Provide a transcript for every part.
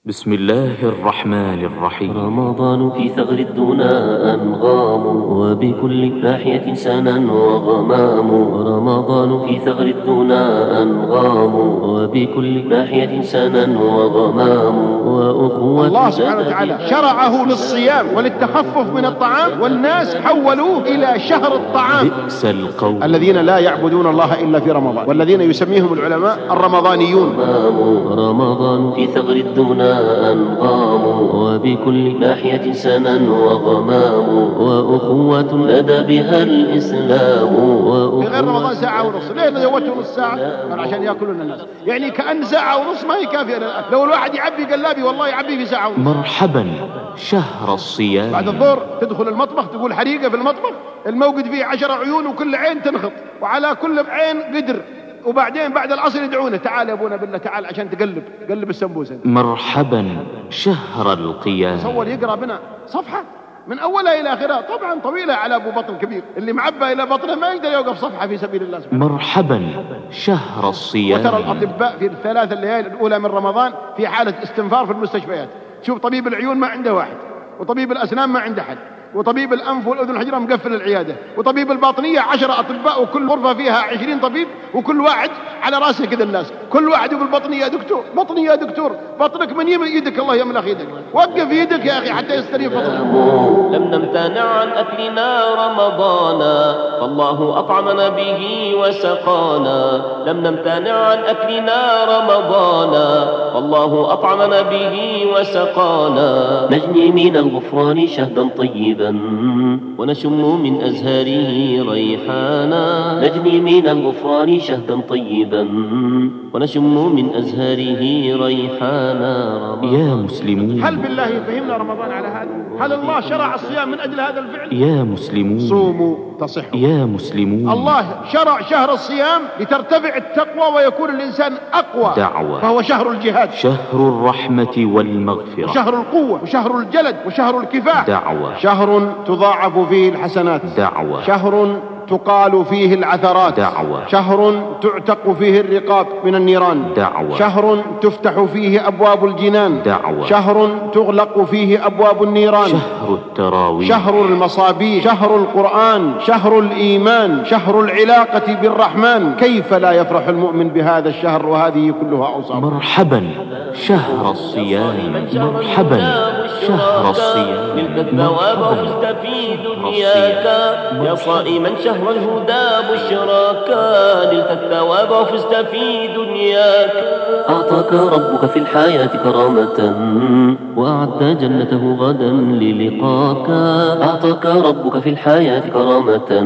بسم الله الرحمن الرحيم. رمضان في ثغر الدنا أنغام، وبكل ناحية سنا وغمام. رمضان في ثغر الدنا أنغام، وبكل ناحية سنا وغمام. وأخوة الله سبحانه وتعالى شرعه للصيام وللتخفف من الطعام، والناس حولوه إلى شهر الطعام. بئس القول الذين لا يعبدون الله إلا في رمضان، والذين يسميهم العلماء الرمضانيون. رمضان في ثغر الدنا أنغام، وبكل ناحية سنا وغمام. وأخوة ندى بها الإسلام. في غير رمضان ساعة ونص، ليه زودته نص ساعة؟ قال عشان يأكلون الناس، يعني كأن ساعة ونص ما هي كافية للأكل. لو الواحد يعبي قلابي والله يعبي في ساعة ونص. مرحبا شهر الصيام. بعد الظهر تدخل المطبخ تقول حريقة في المطبخ، الموقد فيه 10 عيون وكل عين تنخط، وعلى كل عين قدر. وبعدين بعد العصر يدعونه، تعال يا ابونا بالله تعال عشان تقلب السمبوسة. مرحبا شهر القيام. تصور يقرأ بنا صفحة من أولها إلى آخرها، طبعا طويلة على أبو بطن كبير، اللي معبى إلى بطنه ما يقدر يوقف صفحة في سبيل الله سبحانه. مرحبا شهر الصيام. وترى الأطباء في الثلاث الليالي الأولى من رمضان في حالة استنفار في المستشفيات. شوف طبيب العيون ما عنده واحد، وطبيب الأسنان ما عنده حد، وطبيب الأنف والأذن والحنجرة مقفل العيادة، وطبيب الباطنية 10 أطباء، وكل غرفة فيها 20 طبيب، وكل واحد على راسه كذا الناس، كل واحد يقول بطني يا دكتور، بطني يا دكتور، بطنك من يدك الله يملأ يدك، وقف يدك يا أخي حتى يستريح بطنك. لم نمتنع عن أكلنا رمضانا، فالله أطعمنا به وسقانا. لم نمتنع عن أكلنا رمضانا، فالله أطعمنا به وسقانا. نجني من الغفران شهدا طيبا، ونشم من أزهاره ريحانا. نجني من الغفران شهدا طيبا، ونشم من أزهاره ريحانا. يا مسلمون، هل بالله يفهمنا رمضان على هذا؟ هل الله شرع الصيام من أجل هذا الفعل؟ يا مسلمون صوموا تصحوا. يا مسلمون، الله شرع شهر الصيام لترتفع التقوى ويكون الإنسان أقوى. دعوة. فهو شهر الجهاد، شهر الرحمة والمغفرة، وشهر القوة، وشهر الجلد، وشهر الكفاح. دعوة. شهر تضاعف فيه الحسنات. دعوة. شهر تقال فيه العثرات. دعوة. شهر تعتق فيه الرقاب من النيران. دعوة. شهر تفتح فيه أبواب الجنان. دعوة. شهر تغلق فيه أبواب النيران. شهر التراويح، شهر المصابيح، شهر القرآن، شهر الإيمان، شهر العلاقة بالرحمن. كيف لا يفرح المؤمن بهذا الشهر وهذه كلها أوصاف؟ مرحبا شهر الصيام. مرحبا شهر الصيام. نلت الثواب وفزت في دنياك، يا صائما شهر الهدى بشراك. نلت الثواب وفزت في دنياك. أعطاك ربك في الحياة كرامة، وأعد جنته غدا للقاك. أعطاك ربك في الحياة كرامة،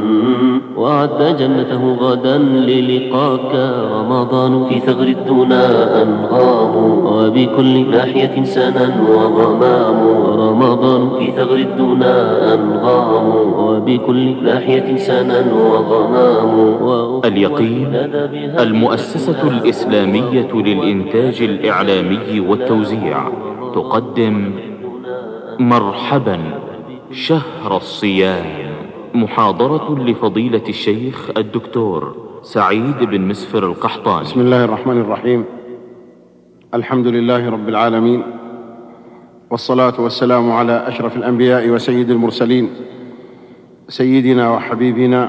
وأعد جنته غدا للقاك. رمضان في ثغر الدنا أنغام، وبكل ناحية سنا وغمام. رمضان في ثغر الدنا أنغام، وبكل ناحية سنا وغمام. اليقين المؤسسة الإسلامية للإنتاج الإعلامي والتوزيع تقدم مرحبا شهر الصيام، محاضرة لفضيلة الشيخ الدكتور سعيد بن مسفر القحطاني. بسم الله الرحمن الرحيم. الحمد لله رب العالمين، والصلاة والسلام على أشرف الأنبياء وسيد المرسلين، سيدنا وحبيبنا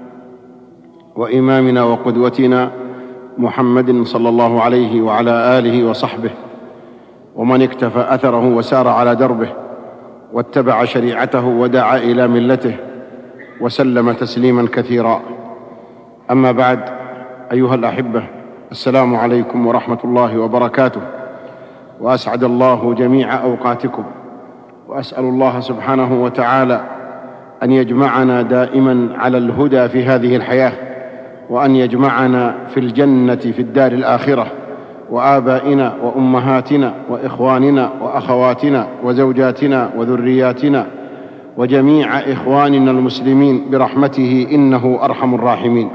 وإمامنا وقدوتنا محمد صلى الله عليه وعلى آله وصحبه، ومن اكتفى أثره وسار على دربه واتبع شريعته ودعا إلى ملته وسلم تسليما كثيرا. أما بعد، أيها الأحبة، السلام عليكم ورحمة الله وبركاته، وأسعد الله جميع أوقاتكم، وأسأل الله سبحانه وتعالى أن يجمعنا دائما على الهدى في هذه الحياة، وأن يجمعنا في الجنة في الدار الآخرة، وآبائنا وأمهاتنا وإخواننا وأخواتنا وزوجاتنا وذرياتنا وجميع إخواننا المسلمين برحمته، إنه أرحم الراحمين.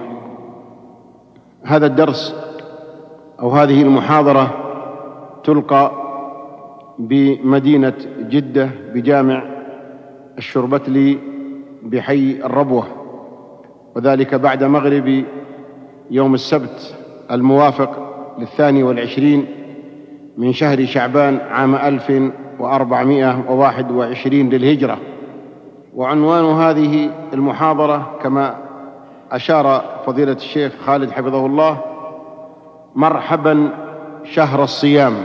هذا الدرس أو هذه المحاضرة تلقى بمدينة جدة بجامع الشربتلي بحي الربوة، وذلك بعد مغرب يوم السبت الموافق 22 من شهر شعبان عام 1421 للهجرة. وعنوان هذه المحاضرة كما أشار فضيلة الشيخ خالد حفظه الله: مرحبا شهر الصيام،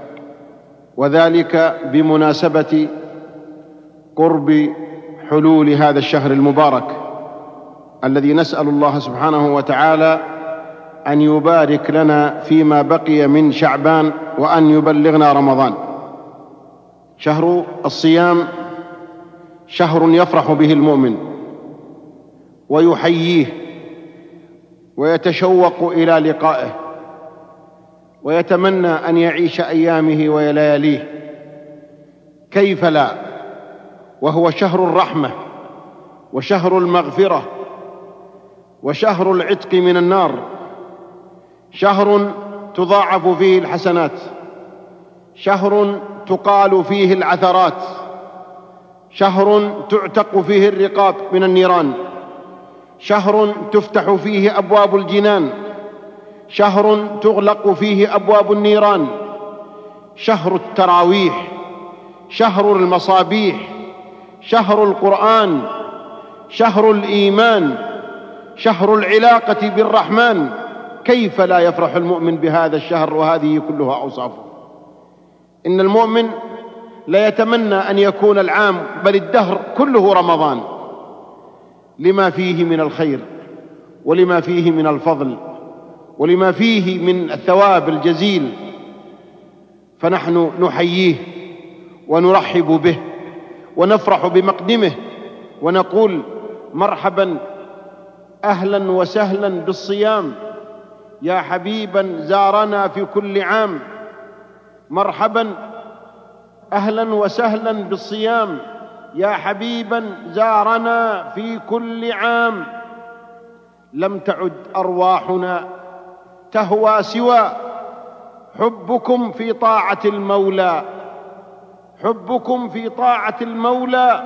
وذلك بمناسبة قرب حلول هذا الشهر المبارك الذي نسأل الله سبحانه وتعالى أن يبارك لنا فيما بقي من شعبان وأن يبلغنا رمضان. شهر الصيام شهر يفرح به المؤمن ويحييه ويتشوق إلى لقائه ويتمنى أن يعيش أيامه ولياليه، كيف لا، وهو شهر الرحمة وشهر المغفرة وشهر العتق من النار، شهر تضاعف فيه الحسنات، شهر تقال فيه العثرات، شهر تعتق فيه الرقاب من النيران، شهر تفتح فيه أبواب الجنان، شهر تغلق فيه أبواب النيران، شهر التراويح، شهر المصابيح، شهر القرآن، شهر الإيمان، شهر العلاقة بالرحمن. كيف لا يفرح المؤمن بهذا الشهر وهذه كلها أوصافه؟ إن المؤمن لا يتمنى أن يكون العام بل الدهر كله رمضان، لما فيه من الخير ولما فيه من الفضل ولما فيه من الثواب الجزيل، فنحن نحييه ونرحب به ونفرح بمقدمه ونقول: مرحبا أهلا وسهلا بالصيام يا حبيبا زارنا في كل عام، مرحبا أهلا وسهلا بالصيام يا حبيبا زارنا في كل عام. لم تعد أرواحنا تهوى سوى حبكم في طاعة المولى، حبكم في طاعة المولى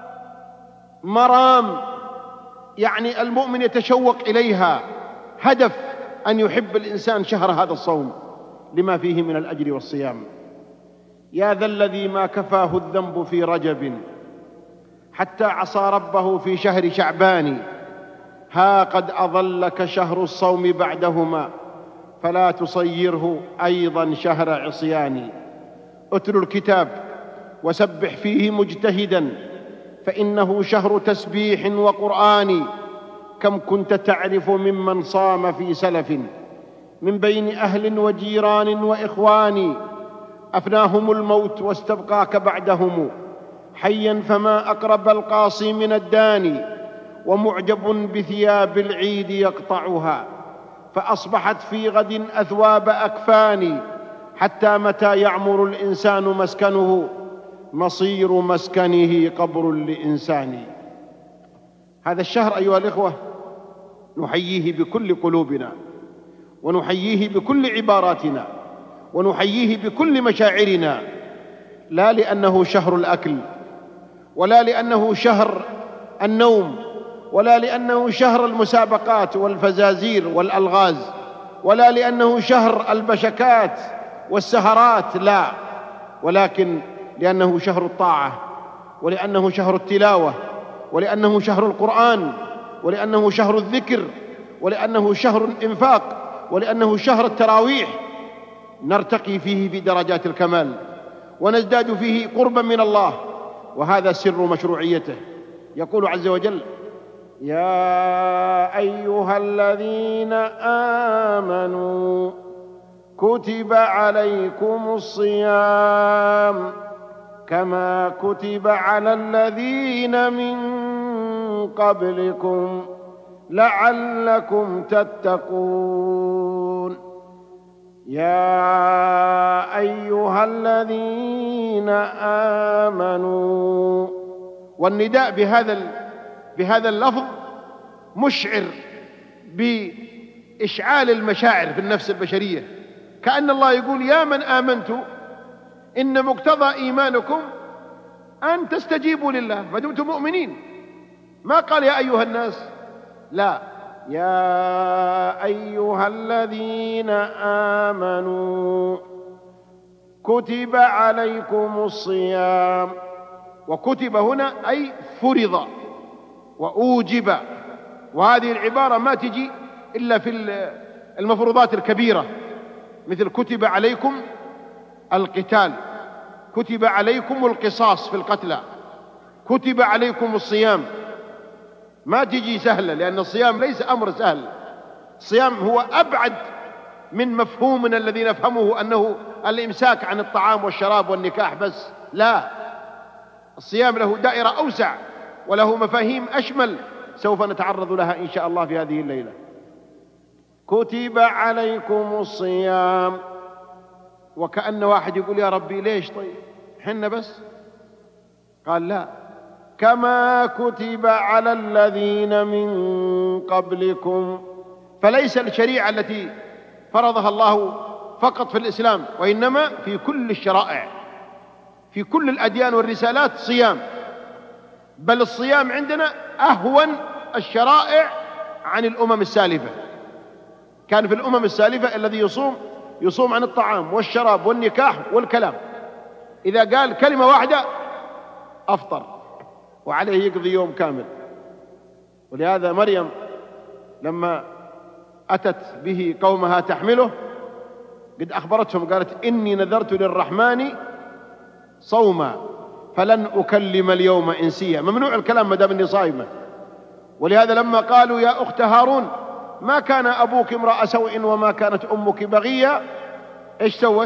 مرام، يعني المؤمن يتشوق إليها، هدف أن يحب الإنسان شهر هذا الصوم لما فيه من الأجر والصيام. يا ذا الذي ما كفاه الذنب في رجب حتى عصى ربه في شهر شعبان، ها قد أضلك شهر الصوم بعدهما فلا تصيره أيضا شهر عصيان. اتل الكتاب وسبح فيه مجتهدا فإنه شهر تسبيح وقرآن. كم كنت تعرف ممن صام في سلف من بين أهل وجيران وإخوان، أفناهم الموت واستبقاك بعدهم حيا فما أقرب القاصي من الداني، ومعجب بثياب العيد يقطعها فأصبحت في غد أثواب أكفان، حتى متى يعمر الإنسان مسكنه مصير مسكنه قبر لإنسان. هذا الشهر أيها الإخوة نحييه بكل قلوبنا ونحييه بكل عباراتنا ونحييه بكل مشاعرنا، لا لأنه شهر الأكل ولا لأنه شهر النوم ولا لأنه شهر المسابقات والفزازير والألغاز ولا لأنه شهر البشكات والسهرات، لا، ولكن لأنه شهر الطاعة ولأنه شهر التلاوة ولأنه شهر القرآن ولأنه شهر الذكر ولأنه شهر الإنفاق ولأنه شهر التراويح، نرتقي فيه بدرجات الكمال ونزداد فيه قربا من الله، وهذا سر مشروعيته. يقول عز وجل: يا أيها الذين آمنوا كتب عليكم الصيام كما كتب على الذين من قبلكم لعلكم تتقون. يا أيها الذين آمنوا، والنداء بهذا اللفظ مشعر بإشعال المشاعر في النفس البشرية، كأن الله يقول: يا من آمنتوا إن مقتضى إيمانكم أن تستجيبوا لله ما دمتم مؤمنين. ما قال يا أيها الناس، لا، يا أيها الذين آمنوا كتب عليكم الصيام. وكتب هنا أي فرض وأوجب، وهذه العبارة ما تجي إلا في المفروضات الكبيرة، مثل كتب عليكم القتال، كتب عليكم القصاص في القتلى، كتب عليكم الصيام. ما تجي سهلة، لأن الصيام ليس أمر سهل. الصيام هو أبعد من مفهومنا الذي نفهمه أنه الإمساك عن الطعام والشراب والنكاح بس. لا، الصيام له دائرة أوسع وله مفاهيم أشمل، سوف نتعرض لها إن شاء الله في هذه الليلة. كتب عليكم الصيام، وكأن واحد يقول يا ربي ليش طيب حنا بس؟ قال لا، كما كتب على الذين من قبلكم. فليس الشريعة التي فرضها الله فقط في الإسلام، وإنما في كل الشرائع، في كل الأديان والرسالات صيام. بل الصيام عندنا أهون الشرائع عن الأمم السالفة. كان في الأمم السالفة الذي يصوم عن الطعام والشراب والنكاح والكلام، إذا قال كلمة واحدة أفطر وعليه يقضي يوم كامل. ولهذا مريم لما أتت به قومها تحمله قد أخبرتهم، قالت إني نذرت للرحمن صوما فلن أكلم اليوم إنسيا. ممنوع الكلام ما دام إني صائمة. ولهذا لما قالوا يا أخت هارون ما كان أبوك امرأ سوء وما كانت أمك بغية، إيش سوت؟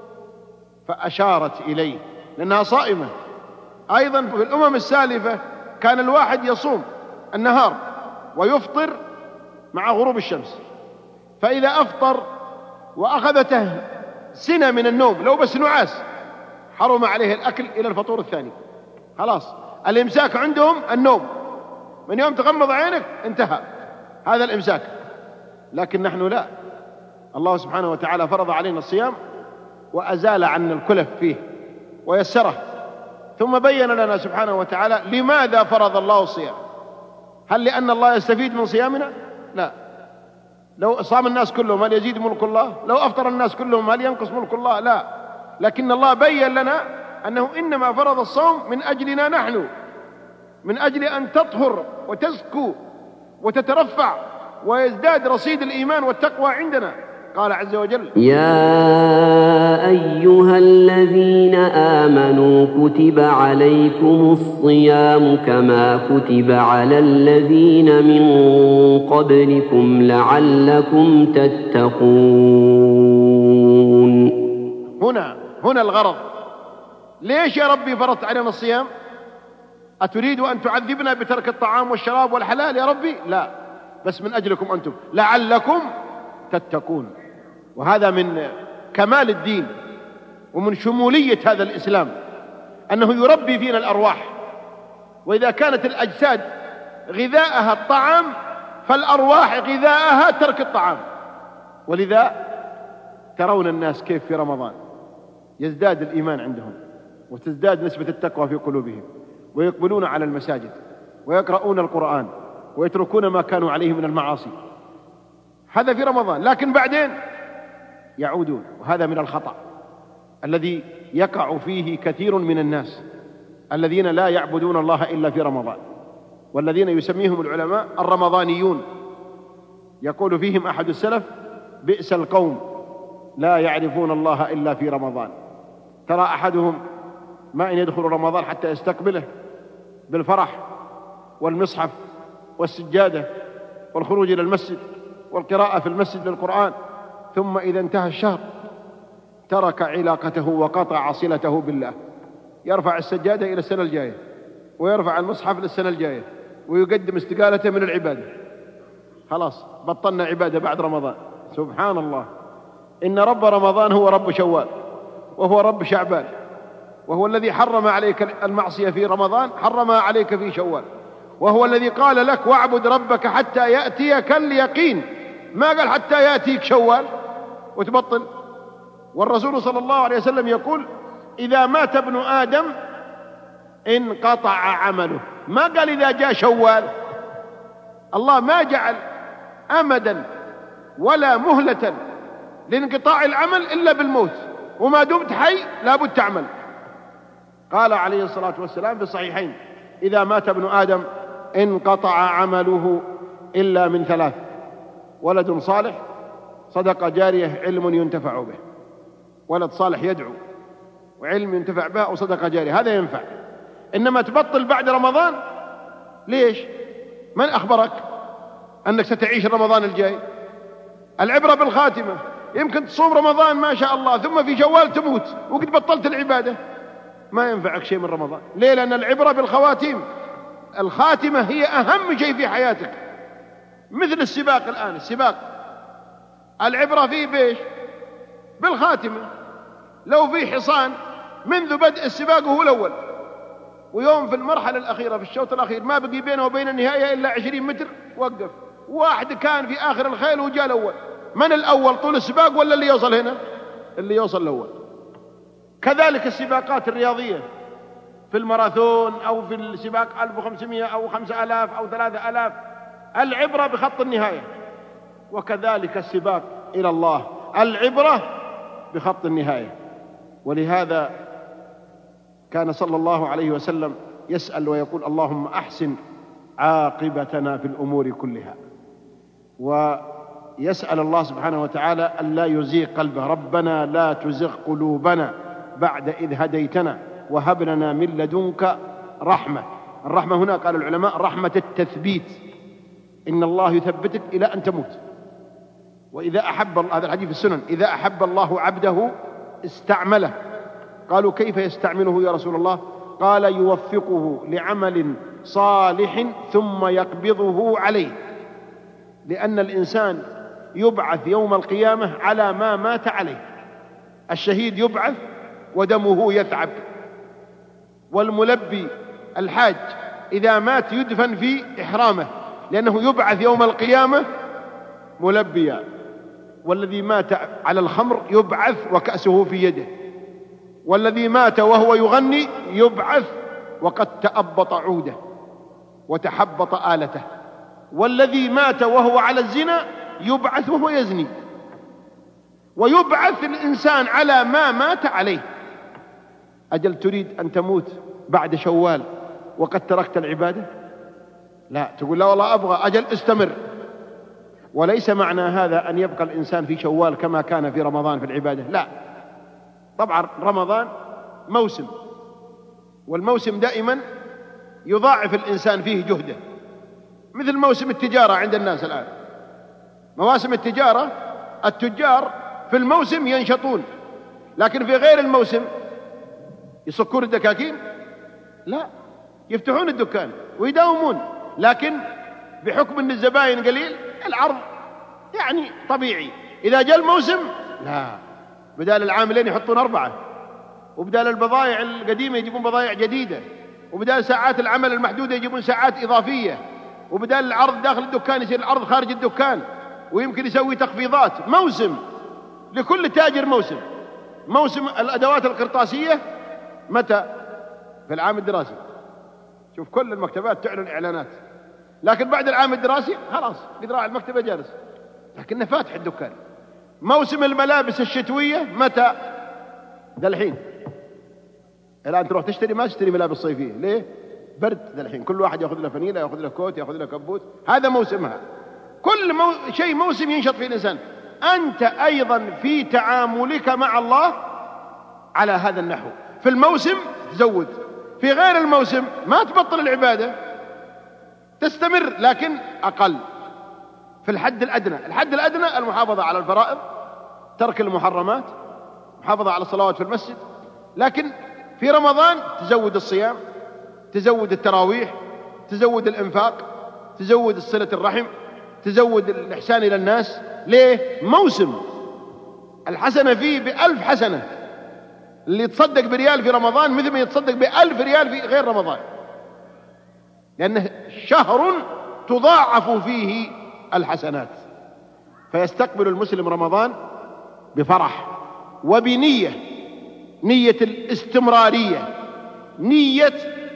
فأشارت إليه لأنها صائمة. أيضا في الأمم السالفة كان الواحد يصوم النهار ويفطر مع غروب الشمس، فإذا أفطر وأخذته سنة من النوم لو بس نعاس حرم عليه الأكل إلى الفطور الثاني. خلاص، الإمساك عندهم النوم، من يوم تغمض عينك انتهى هذا الإمساك. لكن نحن لا، الله سبحانه وتعالى فرض علينا الصيام وأزال عنا الكلف فيه ويسره، ثم بين لنا سبحانه وتعالى لماذا فرض الله الصيام. هل لأن الله يستفيد من صيامنا؟ لا. لو صام الناس كلهم هل يزيد ملك الله؟ لو أفطر الناس كلهم هل ينقص ملك الله؟ لا. لكن الله بين لنا أنه إنما فرض الصوم من أجلنا نحن، من أجل أن تطهر وتزكو وتترفع ويزداد رصيد الإيمان والتقوى عندنا. قال عز وجل يا أيها الذين آمنوا كتب عليكم الصيام كما كتب على الذين من قبلكم لعلكم تتقون. هنا الغرض. ليش يا ربي فرضت علينا الصيام؟ أتريد أن تعذبنا بترك الطعام والشراب والحلال يا ربي؟ لا، بس من أجلكم أنتم لعلكم تتقون. وهذا من كمال الدين ومن شمولية هذا الإسلام أنه يربي فينا الأرواح. وإذا كانت الأجساد غذاءها الطعام فالأرواح غذاءها ترك الطعام. ولذا ترون الناس كيف في رمضان يزداد الإيمان عندهم وتزداد نسبة التقوى في قلوبهم، ويقبلون على المساجد ويقرؤون القرآن ويتركون ما كانوا عليه من المعاصي. هذا في رمضان. لكن بعدين يعودون، وهذا من الخطأ الذي يقع فيه كثير من الناس الذين لا يعبدون الله إلا في رمضان، والذين يسميهم العلماء الرمضانيون. يقول فيهم أحد السلف بئس القوم لا يعرفون الله إلا في رمضان. ترى أحدهم ما إن يدخل رمضان حتى يستقبله بالفرح والمصحف والسجادة والخروج إلى المسجد والقراءة في المسجد للقرآن، ثم إذا انتهى الشهر ترك علاقته وقطع صلته بالله. يرفع السجادة إلى السنة الجاية ويرفع المصحف للسنة الجاية ويقدم استقالته من العبادة. خلاص بطلنا عبادة بعد رمضان. سبحان الله، إن رب رمضان هو رب شوال وهو رب شعبان، وهو الذي حرم عليك المعصية في رمضان حرمها عليك في شوال، وهو الذي قال لك واعبد ربك حتى يأتيك اليقين، ما قال حتى يأتيك شوال وتبطل. والرسول صلى الله عليه وسلم يقول إذا مات ابن آدم انقطع عمله، ما قال إذا جاء شوال. الله ما جعل أمدا ولا مهلة لانقطاع العمل إلا بالموت. وما دمت حي لابد تعمل. قال عليه الصلاة والسلام في الصحيحين: إذا مات ابن آدم انقطع عمله إلا من ثلاث: ولد صالح، صدقة جارية، علم ينتفع به. ولد صالح يدعو، وعلم ينتفع به، أو صدقة جارية، هذا ينفع. إنما تبطل بعد رمضان ليش؟ من أخبرك أنك ستعيش رمضان الجاي؟ العبرة بالخاتمة. يمكن تصوم رمضان ما شاء الله، ثم في شوال تموت وقد بطلت العبادة، ما ينفعك شيء من رمضان. ليه؟ لأن العبرة بالخواتيم. الخاتمة هي أهم شيء في حياتك. مثل السباق الآن، السباق العبرة فيه بإيش؟ بالخاتمة. لو في حصان منذ بدء السباق وهو الأول، ويوم في المرحلة الأخيرة في الشوط الأخير ما بقي بينه وبين النهاية إلا 20 متر، وقف. واحد كان في آخر الخيل وجاء الأول. من الأول طول السباق ولا اللي يوصل هنا؟ اللي يوصل الأول. كذلك السباقات الرياضية في الماراثون أو في السباق 1500 أو 5000 أو 3000، العبرة بخط النهاية. وكذلك السباق إلى الله، العبرة بخط النهاية. ولهذا كان صلى الله عليه وسلم يسأل ويقول: اللهم أحسن عاقبتنا في الأمور كلها. ويسأل الله سبحانه وتعالى أن لا يزيغ قلبه: ربنا لا تزغ قلوبنا بعد إذ هديتنا وهب لنا من لدنك رحمة. الرحمة هنا قال العلماء رحمة التثبيت، إن الله يثبتك إلى أن تموت. وإذا أحب، هذا الحديث في السنن، إذا أحب الله عبده استعمله. قالوا: كيف يستعمله يا رسول الله؟ قال: يوفقه لعمل صالح ثم يقبضه عليه. لأن الإنسان يبعث يوم القيامة على ما مات عليه. الشهيد يبعث ودمه يثعب، والملبي الحاج إذا مات يدفن في إحرامه، لأنه يبعث يوم القيامة ملبيا. والذي مات على الخمر يبعث وكأسه في يده، والذي مات وهو يغني يبعث وقد تأبط عوده وتحبط آلته، والذي مات وهو على الزنا يبعث وهو يزني. ويبعث الإنسان على ما مات عليه. أجل تريد أن تموت بعد شوال وقد تركت العبادة؟ لا، تقول لا والله أبغى. أجل استمر. وليس معنى هذا أن يبقى الإنسان في شوال كما كان في رمضان في العبادة، لا. طبعا رمضان موسم، والموسم دائما يضاعف الإنسان فيه جهده، مثل موسم التجارة عند الناس الآن. مواسم التجارة، التجار في الموسم ينشطون، لكن في غير الموسم يصكون الدكاكين؟ لا، يفتحون الدكان ويداومون، لكن بحكم أن الزباين قليل العرض يعني طبيعي. إذا جاء الموسم لا، بدال العاملين يحطون 4، وبدال البضائع القديمة يجيبون بضائع جديدة، وبدال ساعات العمل المحدودة يجيبون ساعات إضافية، وبدال العرض داخل الدكان يصير العرض خارج الدكان، ويمكن يسوي تخفيضات. موسم، لكل تاجر موسم. موسم الأدوات القرطاسية متى؟ في العام الدراسي. شوف كل المكتبات تعلن إعلانات، لكن بعد العام الدراسي خلاص قد راح المكتبة جالس، لكنه فاتح الدكان. موسم الملابس الشتوية متى؟ ذا الحين. الآن تروح تشتري، ما تشتري ملابس صيفية. ليه؟ برد ذا الحين، كل واحد يأخذ له فنيلة، يأخذ له كوت، يأخذ له كبوت. هذا موسمها. كل شيء موسم ينشط فيه الإنسان. أنت أيضا في تعاملك مع الله على هذا النحو. في الموسم تزود، في غير الموسم ما تبطل العبادة، تستمر لكن أقل، في الحد الأدنى. الحد الأدنى المحافظة على الفرائض، ترك المحرمات، محافظة على الصلوات في المسجد. لكن في رمضان تزود الصيام، تزود التراويح، تزود الإنفاق، تزود صلة الرحم، تزود الإحسان إلى الناس. ليه؟ موسم. الحسنة فيه ب1000 حسنة. اللي يتصدق بريال في رمضان مثل ما يتصدق ب1000 ريال في غير رمضان، لأنه شهر تضاعف فيه الحسنات. فيستقبل المسلم رمضان بفرح وبنية، نية الاستمرارية، نية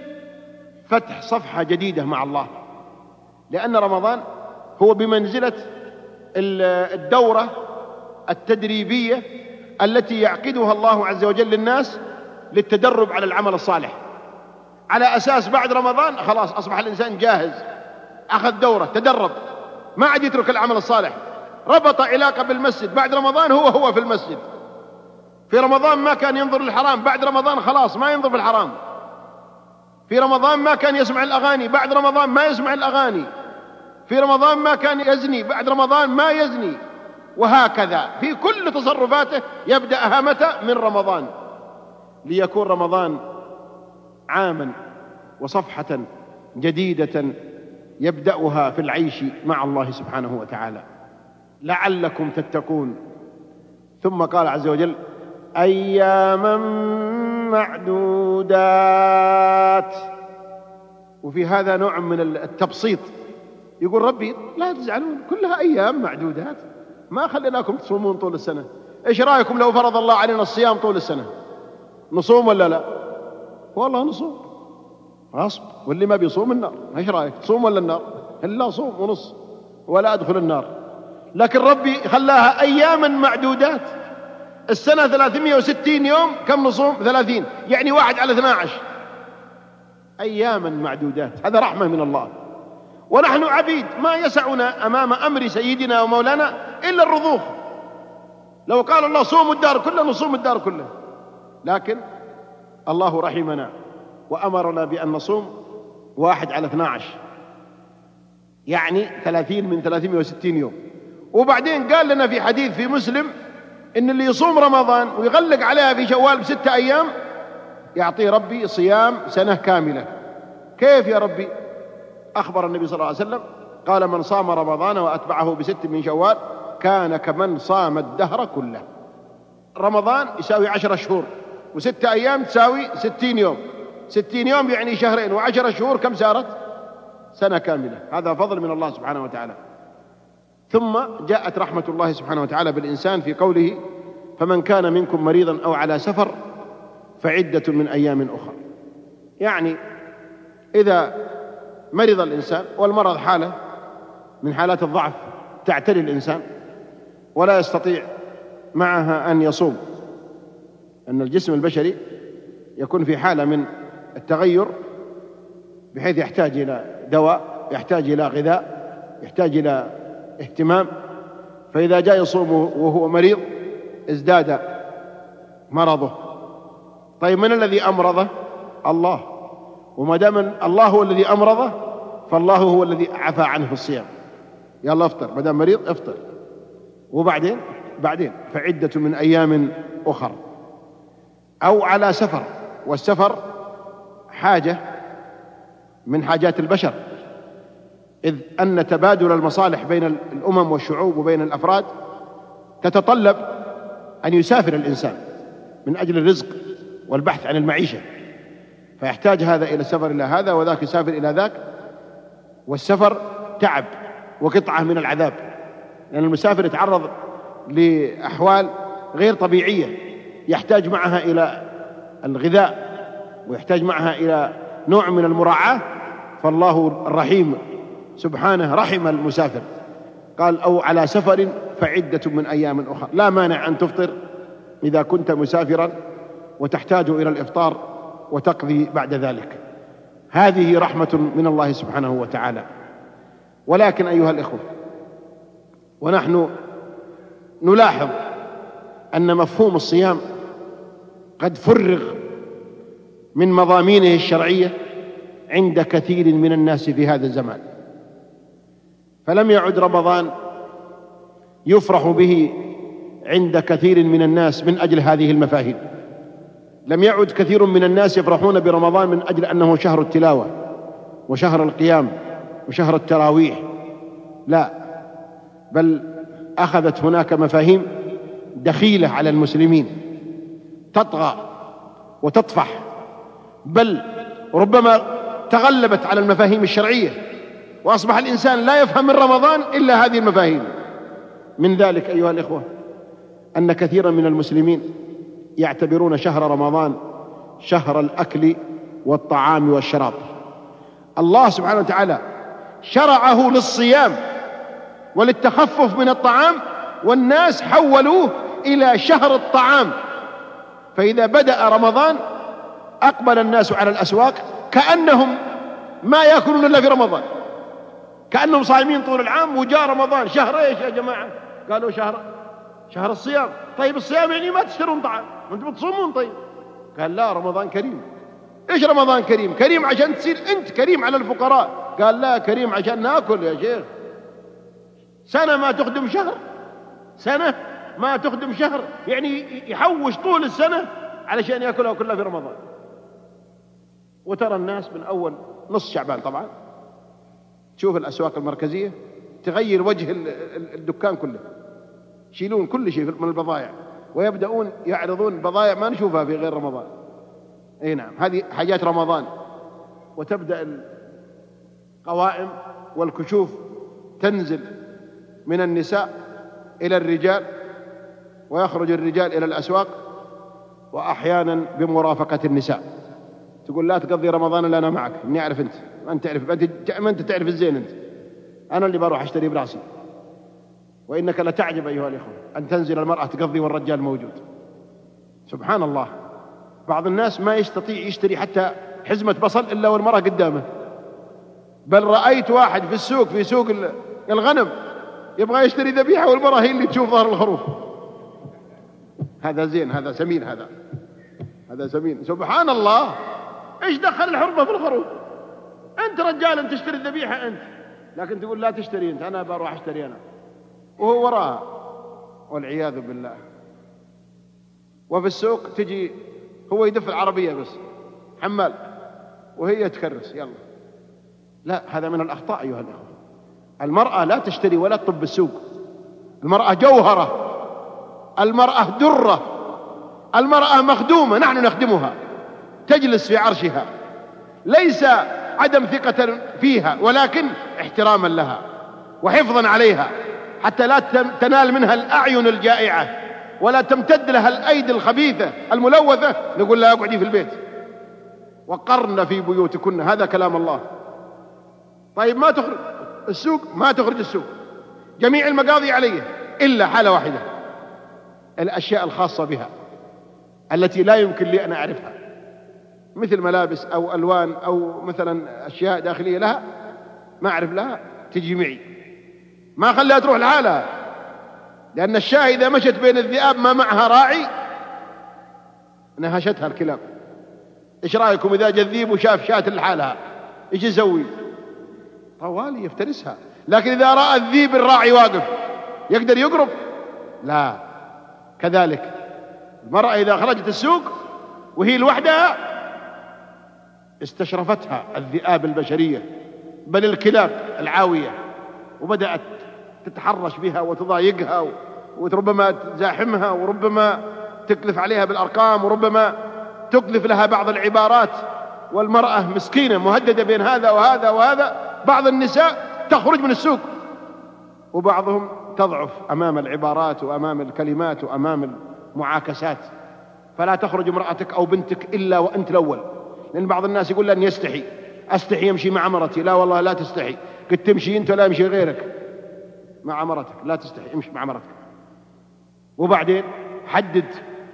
فتح صفحة جديدة مع الله. لأن رمضان هو بمنزلة الدورة التدريبية التي يعقدها الله عز وجل للناس للتدرب على العمل الصالح، على أساس بعد رمضان خلاص أصبح الإنسان جاهز، أخذ دورة، تدرب، ما عاد يترك العمل الصالح، ربط علاقة بالمسجد، بعد رمضان هو في المسجد. في رمضان ما كان ينظر للحرام، بعد رمضان خلاص ما ينظر في الحرام. في رمضان ما كان يسمع الأغاني، بعد رمضان ما يسمع الأغاني. في رمضان ما كان يزني، بعد رمضان ما يزني. وهكذا في كل تصرفاته يبدأها متى؟ من رمضان، ليكون رمضان عاما وصفحة جديدة يبدأها في العيش مع الله سبحانه وتعالى لعلكم تتقون. ثم قال عز وجل: أياما معدودات. وفي هذا نوع من التبسيط، يقول ربي لا تزعلون، كلها أيام معدودات، ما خليناكم تصومون طول السنة. إيش رأيكم لو فرض الله علينا الصيام طول السنة؟ نصوم ولا لا؟ والله نصوم غصب، واللي ما بيصوم النار. إيش رأيك، تصوم ولا النار؟ إلا صوم ونص ولا أدخل النار. لكن ربي خلاها أياما معدودات. السنة 360 يوم، كم نصوم؟ 30، يعني 1/12. أياما معدودات، هذا رحمة من الله. ونحن عبيد ما يسعنا أمام أمر سيدنا ومولانا إلا الرضوخ. لو قال الله صوموا الدار كله نصوم الدار كله، لكن الله رحمنا وأمرنا بأن نصوم 1/12، يعني 30 من 360 يوم. وبعدين قال لنا في حديث في مسلم إن اللي يصوم رمضان ويغلق عليها في شوال ب6 أيام يعطيه ربي صيام سنة كاملة. كيف يا ربي؟ أخبر النبي صلى الله عليه وسلم قال: من صام رمضان وأتبعه ب6 من شوال كان كمن صام الدهر كله. رمضان يساوي 10 شهور، و6 أيام تساوي 60 يوم. 60 يوم يعني شهرين، و10 شهور كم صارت؟ سنة كاملة. هذا فضل من الله سبحانه وتعالى. ثم جاءت رحمة الله سبحانه وتعالى بالإنسان في قوله: فمن كان منكم مريضا أو على سفر فعدة من أيام أخرى. يعني إذا مرض الإنسان، والمرض حالة من حالات الضعف تعتري الإنسان ولا يستطيع معها أن يصوم، أن الجسم البشري يكون في حالة من التغير بحيث يحتاج إلى دواء، يحتاج إلى غذاء، يحتاج إلى اهتمام. فإذا جاء يصوم وهو مريض ازداد مرضه. طيب من الذي أمرضه؟ الله. وما دام الله هو الذي أمرضه فالله هو الذي عفى عنه في الصيام. يلا افطر، ما دام مريض افطر. وبعدين فعدة من أيام أخر. أو على سفر، والسفر حاجة من حاجات البشر، إذ أن تبادل المصالح بين الأمم والشعوب وبين الأفراد تتطلب أن يسافر الإنسان من أجل الرزق والبحث عن المعيشة، فيحتاج هذا إلى السفر إلى هذا، وذاك يسافر إلى ذاك. والسفر تعب وقطعة من العذاب، لأن المسافر يتعرض لأحوال غير طبيعية، يحتاج معها إلى الغذاء ويحتاج معها إلى نوع من المراعاة. فالله الرحيم سبحانه رحم المسافر، قال: أو على سفر فعدة من أيام أخرى. لا مانع أن تفطر إذا كنت مسافرا وتحتاج إلى الإفطار وتقضي بعد ذلك. هذه رحمة من الله سبحانه وتعالى. ولكن أيها الإخوة، ونحن نلاحظ أن مفهوم الصيام قد فرغ من مضامينه الشرعية عند كثير من الناس في هذا الزمان، فلم يعد رمضان يفرح به عند كثير من الناس من أجل هذه المفاهيم. لم يعد كثير من الناس يفرحون برمضان من أجل أنه شهر التلاوة وشهر القيام وشهر التراويح، لا، بل أخذت هناك مفاهيم دخيلة على المسلمين تطغى وتطفح، بل ربما تغلبت على المفاهيم الشرعية، وأصبح الإنسان لا يفهم من رمضان إلا هذه المفاهيم. من ذلك أيها الإخوة أن كثيرا من المسلمين يعتبرون شهر رمضان شهر الأكل والطعام والشراب. الله سبحانه وتعالى شرعه للصيام وللتخفف من الطعام، والناس حولوه إلى شهر الطعام، فإذا بدأ رمضان أقبل الناس على الأسواق كأنهم ما يأكلون إلا في رمضان، كأنهم صايمين طول العام وجاء رمضان. شهر ايش يا جماعة؟ قالوا شهر الصيام. طيب الصيام يعني ما تشترون طعام، انتم بتصومون. طيب قال لا، رمضان كريم. ايش رمضان كريم؟ كريم عشان تصير انت كريم على الفقراء. قال لا، كريم عشان ناكل يا شيخ. سنة ما تخدم شهر، سنة ما تخدم شهر، يعني يحوش طول السنة علشان يأكلها كلها في رمضان. وترى الناس من أول نص شعبان طبعا تشوف الأسواق المركزية تغير وجه الدكان كله، يشيلون كل شيء من البضائع ويبدأون يعرضون بضائع ما نشوفها في غير رمضان. اي نعم، هذه حاجات رمضان. وتبدأ القوائم والكشوف تنزل من النساء إلى الرجال، ويخرج الرجال إلى الأسواق، وأحيانا بمرافقة النساء. تقول لا تقضي رمضان إلا أنا معك، إني أعرف أنت ما أنت تعرف، ما أنت تعرف الزين، أنت أنا اللي بروح أشتري براسي. وإنك لتعجب أيها الإخوة أن تنزل المرأة تقضي والرجال موجود. سبحان الله، بعض الناس ما يستطيع يشتري حتى حزمة بصل إلا والمرأة قدامه. بل رأيت واحد في السوق، في سوق الغنم، يبغى يشتري ذبيحة والمرأة هي اللي تشوف ظهر الخروف. هذا زين، هذا سمين، هذا سمين. سبحان الله، ايش دخل الحرمة في الخروف؟ انت رجال انت تشتري الذبيحة انت، لكن تقول لا تشتري انت، انا بروح اشتري انا، وهو وراها والعياذ بالله. وفي السوق تجي هو يدف العربية بس حمال وهي تكرس يلا. لا، هذا من الأخطاء أيها الأخوة. المرأة لا تشتري ولا تطب بالسوق. المرأة جوهرة، المرأة درة، المرأة مخدومة، نحن نخدمها، تجلس في عرشها، ليس عدم ثقة فيها ولكن احتراما لها وحفظا عليها حتى لا تنال منها الأعين الجائعة ولا تمتد لها الأيدي الخبيثة الملوثة. نقول لها اقعدي في البيت وقرن في بيوتكن، هذا كلام الله. طيب ما تخرج السوق، ما تخرج السوق، جميع المقاضي عليه إلا حالة واحدة، الأشياء الخاصة بها التي لا يمكن لي أن أعرفها، مثل ملابس أو ألوان أو مثلا أشياء داخلية لها ما أعرف لها، تجي معي، ما خليها تروح لحالها. لأن الشاة إذا مشت بين الذئاب ما معها راعي نهشتها الكلاب. إيش رأيكم إذا جاء الذئب وشاف شاة لحالها إيش يسوي؟ طوالي يفترسها. لكن إذا رأى الذئب الراعي واقف يقدر يقرب؟ لا. كذلك المرأة إذا خرجت السوق وهي لوحدها استشرفتها الذئاب البشرية بل الكلاب العاوية، وبدأت تتحرش بها وتضايقها وربما تزاحمها وربما تكلف عليها بالأرقام وربما تكلف لها بعض العبارات. والمرأة مسكينة مهددة بين هذا وهذا وهذا. بعض النساء تخرج من السوق وبعضهم تضعف أمام العبارات وأمام الكلمات وأمام المعاكسات. فلا تخرج امرأتك أو بنتك إلا وأنت الأول. لأن بعض الناس يقول لن يستحي، أستحي يمشي مع مرتي. لا والله لا تستحي، قد تمشي أنت ولا يمشي غيرك مع مرتك، لا تستحي، امشي مع مرتك. وبعدين حدد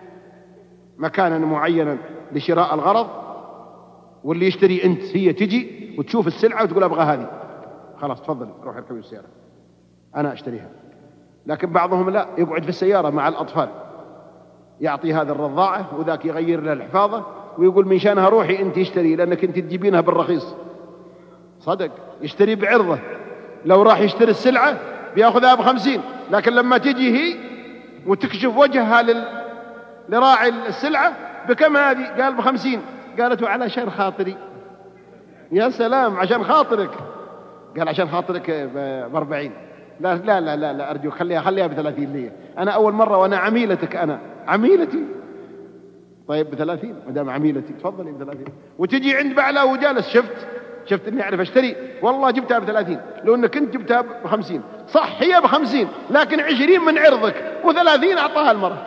مكانا معينا لشراء الغرض، واللي يشتري أنت هي تجي وتشوف السلعة وتقول أبغى هذه، خلاص تفضل روح اركبي السيارة أنا أشتريها. لكن بعضهم لا، يقعد في السيارة مع الأطفال، يعطي هذا الرضاعة وذاك يغير له الحفاظة ويقول من شانها روحي أنت اشتري لأنك أنت تجيبينها بالرخيص. صدق، يشتري بعرضه. لو راح يشتري السلعة بيأخذها ب50، لكن لما تجي هي وتكشف وجهها لراعي السلعة بكم هذه؟ قال ب50. قالت علشان خاطري. يا سلام، عشان خاطرك. قال عشان خاطرك ب40. لا لا لا لا, لا أرجو خليها ب30 لي، أنا أول مرة وأنا عميلتك، أنا عميلتي. طيب ب30 مدام عميلتي تفضلي ب30. وتجي عند بعلها وجالس، شفت إني أعرف أشتري، والله جبتها ب30. لو إنك كنت جبتها ب50 صح، هي ب50 لكن 20 من عرضك و30 أعطاها المرة.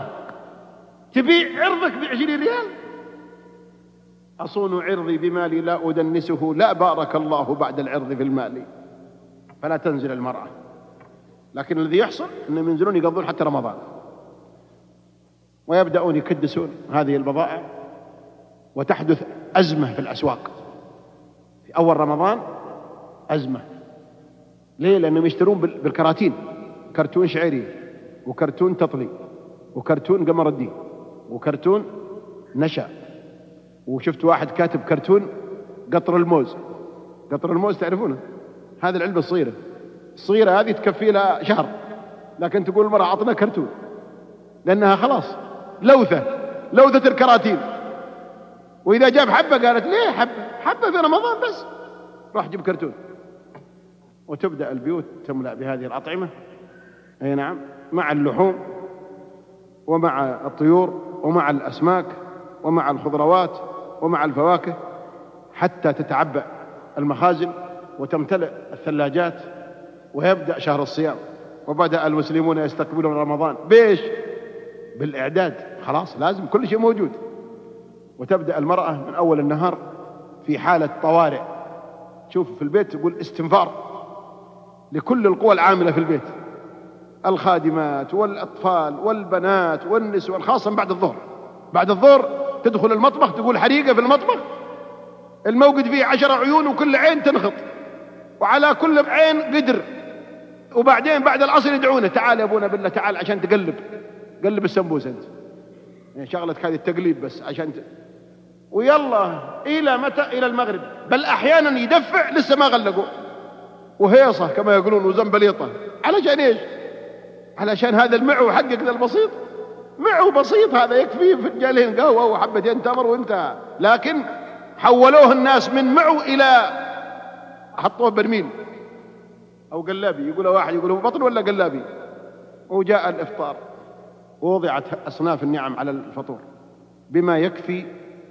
تبيع عرضك ب20 ريال؟ أصون عرضي بمالي لا أدنسه، لا بارك الله بعد العرض في المال. فلا تنزل المرأة. لكن الذي يحصل أنهم ينزلون يقضون حتى رمضان. ويبدأون يكدسون هذه البضائع، وتحدث أزمة في الأسواق في أول رمضان. أزمة ليه؟ لأنهم يشترون بالكراتين، كرتون شعيري وكرتون تطلي وكرتون قمر الدين وكرتون نشا. وشفت واحد كاتب كرتون قطر الموز. قطر الموز تعرفونه؟ هذه العلبة الصغيرة هذه تكفي لها شهر، لكن تقول المرأة أعطنا كرتون، لأنها خلاص لوثة الكراتين. وإذا جاب حبة قالت ليه حبة في رمضان بس، راح جيب كرتون. وتبدأ البيوت تملأ بهذه الأطعمة، أي نعم، مع اللحوم ومع الطيور ومع الأسماك ومع الخضروات ومع الفواكه، حتى تتعبأ المخازن وتمتلئ الثلاجات. ويبدأ شهر الصيام، وبدأ المسلمون يستقبلون رمضان بإيش؟ بالإعداد، خلاص لازم كل شيء موجود. وتبدأ المرأة من أول النهار في حالة طوارئ. شوف في البيت يقول استنفار لكل القوى العاملة في البيت، الخادمات والأطفال والبنات والنسوة، خاصة بعد الظهر تدخل المطبخ تقول حريقة في المطبخ، الموقد فيه 10 عيون وكل عين تنخط، وعلى كل عين قدر. وبعدين بعد العصر يدعونه، تعال يا ابونا بالله تعال عشان قلب السمبوس انت، يعني شغلتك هذه التقليب بس عشان ويلا الى متى؟ الى المغرب. بل احيانا يدفع لسه ما غلقوا، وهيصة كما يقولون وزنبليطة. علشان ايش؟ علشان هذا المعو حقك ذا البسيط، معو بسيط هذا يكفي فنجانين قهوة وحبتين تمر وانتهى. لكن حولوه الناس من معو إلى حطوه برميل أو قلابي. يقول واحد يقول بطل ولا قلابي. وجاء الإفطار ووضعت أصناف النعم على الفطور بما يكفي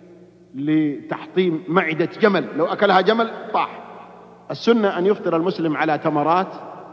لتحطيم معدة جمل، لو أكلها جمل طاح. السنة أن يفطر المسلم على تمرات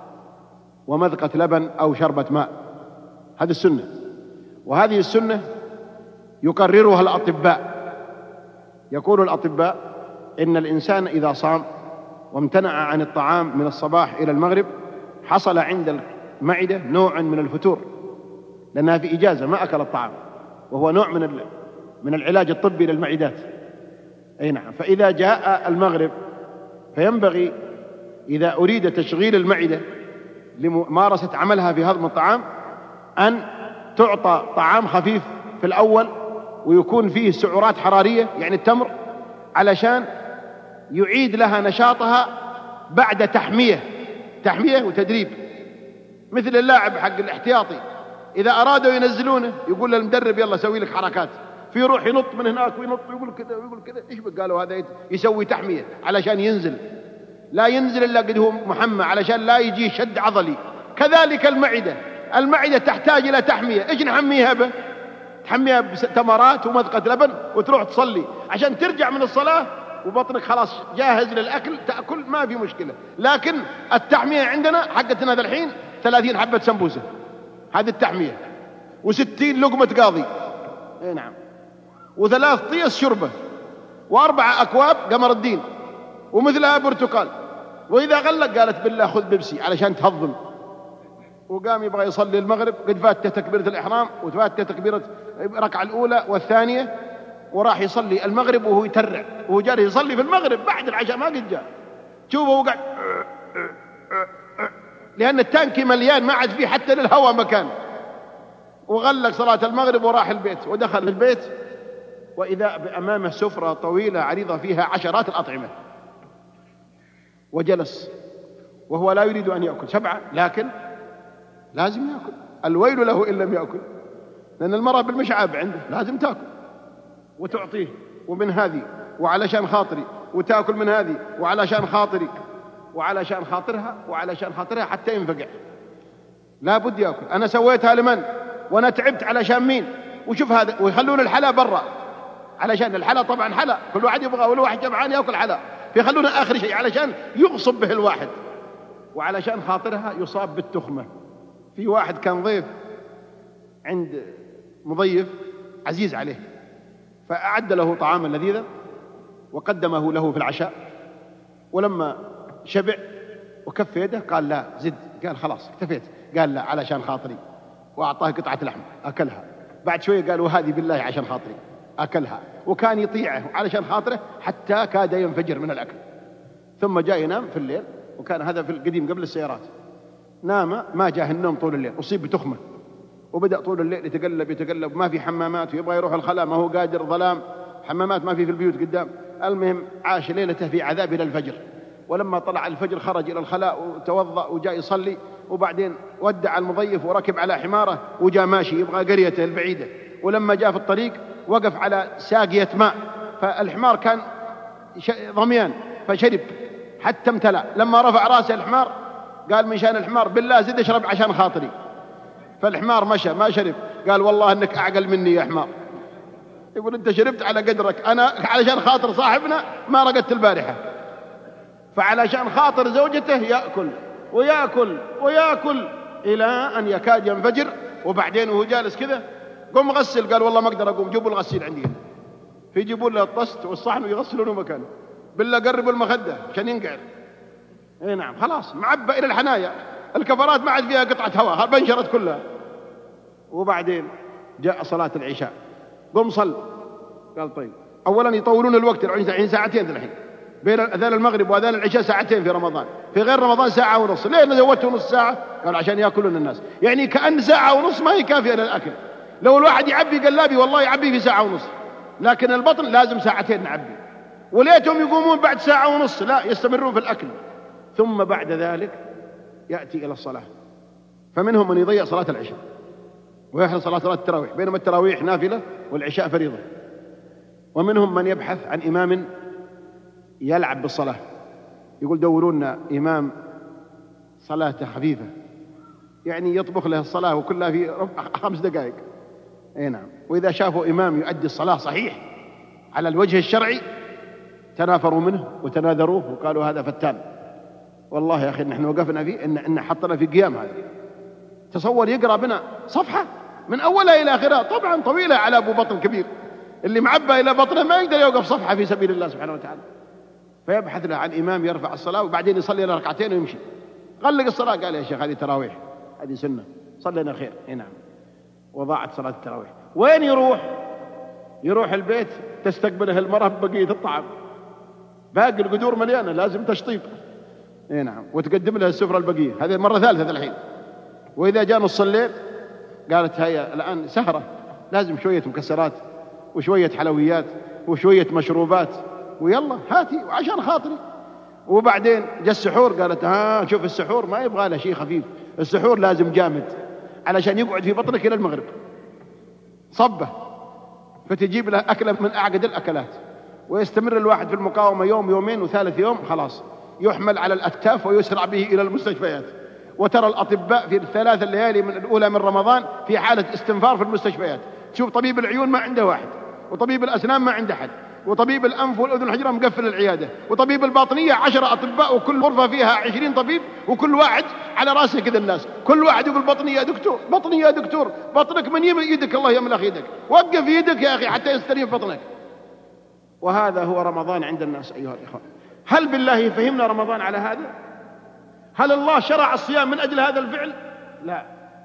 ومذقة لبن أو شربة ماء، هذه السنة. وهذه السنة يقررها الأطباء. يقول الأطباء إن الإنسان إذا صام وامتنع عن الطعام من الصباح إلى المغرب حصل عند المعدة نوع من الفتور، لأنها في إجازة ما أكل الطعام، وهو نوع من العلاج الطبي للمعدات. أي نعم. فإذا جاء المغرب فينبغي إذا أريد تشغيل المعدة لممارسة عملها في هضم الطعام أن تعطى طعام خفيف في الأول ويكون فيه سعرات حرارية، يعني التمر، علشان يعيد لها نشاطها بعد تحمية وتدريب. مثل اللاعب حق الاحتياطي إذا أرادوا ينزلونه يقول للمدرب يلا سوي لك حركات، في روح ينط من هناك وينط ويقول كذا ويقول كذا. إيش قالوا هذا يسوي تحمية علشان ينزل، لا ينزل إلا قد هو محمى علشان لا يجي شد عضلي. كذلك المعدة تحتاج إلى تحمية. إيش نحميها به؟ تحميها بتمرات ومذقة لبن وتروح تصلي عشان ترجع من الصلاة وبطنك خلاص جاهز للأكل، تأكل ما في مشكلة. لكن التحمية عندنا حقتنا هذا الحين 30 حبة سمبوسة، هذه التحمية، و60 لقمة قاضي، اي نعم، و3 طيس شربة، و4 أكواب قمر الدين، ومثلها برتقال. وإذا غلق قالت بالله خذ بيبسي علشان تهضم. وقام يبغى يصلي المغرب، قد فاتته تكبيرة الإحرام وفاتته تكبيرة الركعة الأولى والثانية، وراح يصلي المغرب وهو يترع وهو جاري يصلي في المغرب بعد العشاء ما قد جاء. شوفه هو قاعد لأن التانكي مليان ما عاد فيه حتى للهواء مكان. وغلق صلاة المغرب وراح البيت، ودخل البيت وإذا بأمامه سفرة طويلة عريضة فيها عشرات الأطعمة، وجلس وهو لا يريد أن يأكل 7، لكن لازم يأكل. الويل له إن لم يأكل، لأن المرأة بالمشعب عنده لازم تأكل وتعطيه، ومن هذه وعلشان خاطري، وتأكل من هذه وعلشان خاطري وعلشان خاطرها وعلشان خاطرها حتى ينفقع. لا بد يأكل. أنا سويتها لمن؟ وأنا تعبت علشان مين؟ وشوف هذا. ويخلون الحلا برا، علشان الحلا طبعا حلا كل واحد يبغى، ولو واحد جمعان يأكل حلا، فيخلونه آخر شيء علشان يغصب به الواحد. وعلشان خاطرها يصاب بالتخمة. في واحد كان ضيف عند مضيف عزيز عليه، فأعد له طعاما لذيذا وقدمه له في العشاء، ولما شبع وكف يده قال لا زد، قال خلاص اكتفيت، قال لا علشان خاطري، وأعطاه قطعة لحم أكلها بعد شوية قالوا هذه بالله عشان خاطري، أكلها وكان يطيعه علشان خاطره حتى كاد ينفجر من الأكل. ثم جاء ينام في الليل، وكان هذا في القديم قبل السيارات. نام ما جاه النوم طول الليل، أصيب بتخمة، وبدأ طول الليل يتقلب ما في حمامات، ويبغى يروح الخلاء ما هو قادر، ظلام، حمامات ما في البيوت قدام. المهم عاش ليلته في عذاب إلى الفجر. ولما طلع الفجر خرج إلى الخلاء وتوضأ وجاء يصلي، وبعدين ودع المضيف وركب على حماره وجاء ماشي يبغى قريته البعيدة. ولما جاء في الطريق وقف على ساقية ماء، فالحمار كان ضميان فشرب حتى امتلأ. لما رفع راسه الحمار قال من شان الحمار بالله زد اشرب عشان خاطري. فالحمار مشى ما شرب. قال والله انك اعقل مني يا حمار. يقول انت شربت على قدرك، انا علشان خاطر صاحبنا ما رقدت البارحة، فعلشان خاطر زوجته يأكل ويأكل ويأكل إلى أن يكاد ينفجر. وبعدين وهو جالس كذا قم غسل، قال والله ما أقدر أقوم، جيبوا الغسيل عندي هنا. فيجيبون له الطست والصحن ويغسلونه مكانه، بالله قربوا المخدة عشان ينقعر. اي نعم خلاص معبى إلى الحنايا، الكفرات ما عاد فيها قطعة هواء بنشرت كلها. وبعدين جاء صلاة العشاء، قم صل. قال طيب. أولا يطولون الوقت، الحين ساعتين الحين بين أذان المغرب وأذان العشاء ساعتين في رمضان، في غير رمضان ساعة ونص. ليه زودته نص ساعة؟ قال عشان يأكلون الناس، يعني كأن ساعة ونص ما هي كافية للأكل. لو الواحد يعبي قلابي والله يعبي في ساعة ونص، لكن البطن لازم ساعتين نعبي. وليتهم يقومون بعد ساعة ونص، لا يستمرون في الأكل. ثم بعد ذلك يأتي إلى الصلاة. فمنهم من يضيع صلاة العشاء ويحرص صلاة التراويح، بينما التراويح نافلة والعشاء فريضة. ومنهم من يبحث عن إمام يلعب بالصلاة، يقول دوروننا إمام صلاته خفيفة، يعني يطبخ له الصلاة وكلها في 5 دقائق. اي نعم. وإذا شافوا إمام يؤدي الصلاة صحيح على الوجه الشرعي تنافروا منه وتناذروه وقالوا هذا فتان. والله يا أخي نحن وقفنا فيه إن حطنا في قيام. هذا تصور يقرأ بنا صفحة من أولها إلى آخرها، طبعا طويلة على أبو بطن كبير، اللي معبى إلى بطنه ما يقدر يوقف صفحة في سبيل الله سبحانه وتعالى. فيبحث له عن إمام يرفع الصلاة وبعدين يصلي له ركعتين ويمشي. غلق الصلاة، قال يا شيخ هذه تراويح، هذه سنة، صلينا خير. نعم. وضاعت صلاة التراويح. وين يروح البيت تستقبله المرأة ببقية الطعام، باقي القدور مليانة لازم تشطيب. نعم. وتقدم له السفرة البقية، هذه مرة ثالثة الحين. وإذا جاء نص الليل قالت هيا الآن سهرة، لازم شوية مكسرات وشوية حلويات وشوية مشروبات، ويلا هاتي وعشان خاطري. وبعدين جاء السحور، قالت شوف السحور ما يبغى له شيء خفيف، السحور لازم جامد علشان يقعد في بطنك إلى المغرب صبه. فتجيب له أكلة من أعقد الأكلات، ويستمر الواحد في المقاومة يوم يومين وثالث يوم خلاص يحمل على الأكتاف ويسرع به إلى المستشفيات. وترى الأطباء في ال3 الليالي الأولى من رمضان في حالة استنفار في المستشفيات. تشوف طبيب العيون ما عنده واحد، وطبيب الأسنان ما عنده أحد، وطبيب الأنف والأذن والحنجرة مقفل العيادة، وطبيب الباطنية 10 أطباء وكل غرفة فيها 20 طبيب، وكل واحد على رأسه كذا الناس، كل واحد يقول بطني يا دكتور، بطني يا دكتور، بطنك من يدك الله يملأ يدك، وقف يدك يا أخي حتى يستريح بطنك. وهذا هو رمضان عند الناس أيها الإخوة. هل بالله فهمنا رمضان على هذا؟ هل الله شرع الصيام من أجل هذا الفعل؟ لا.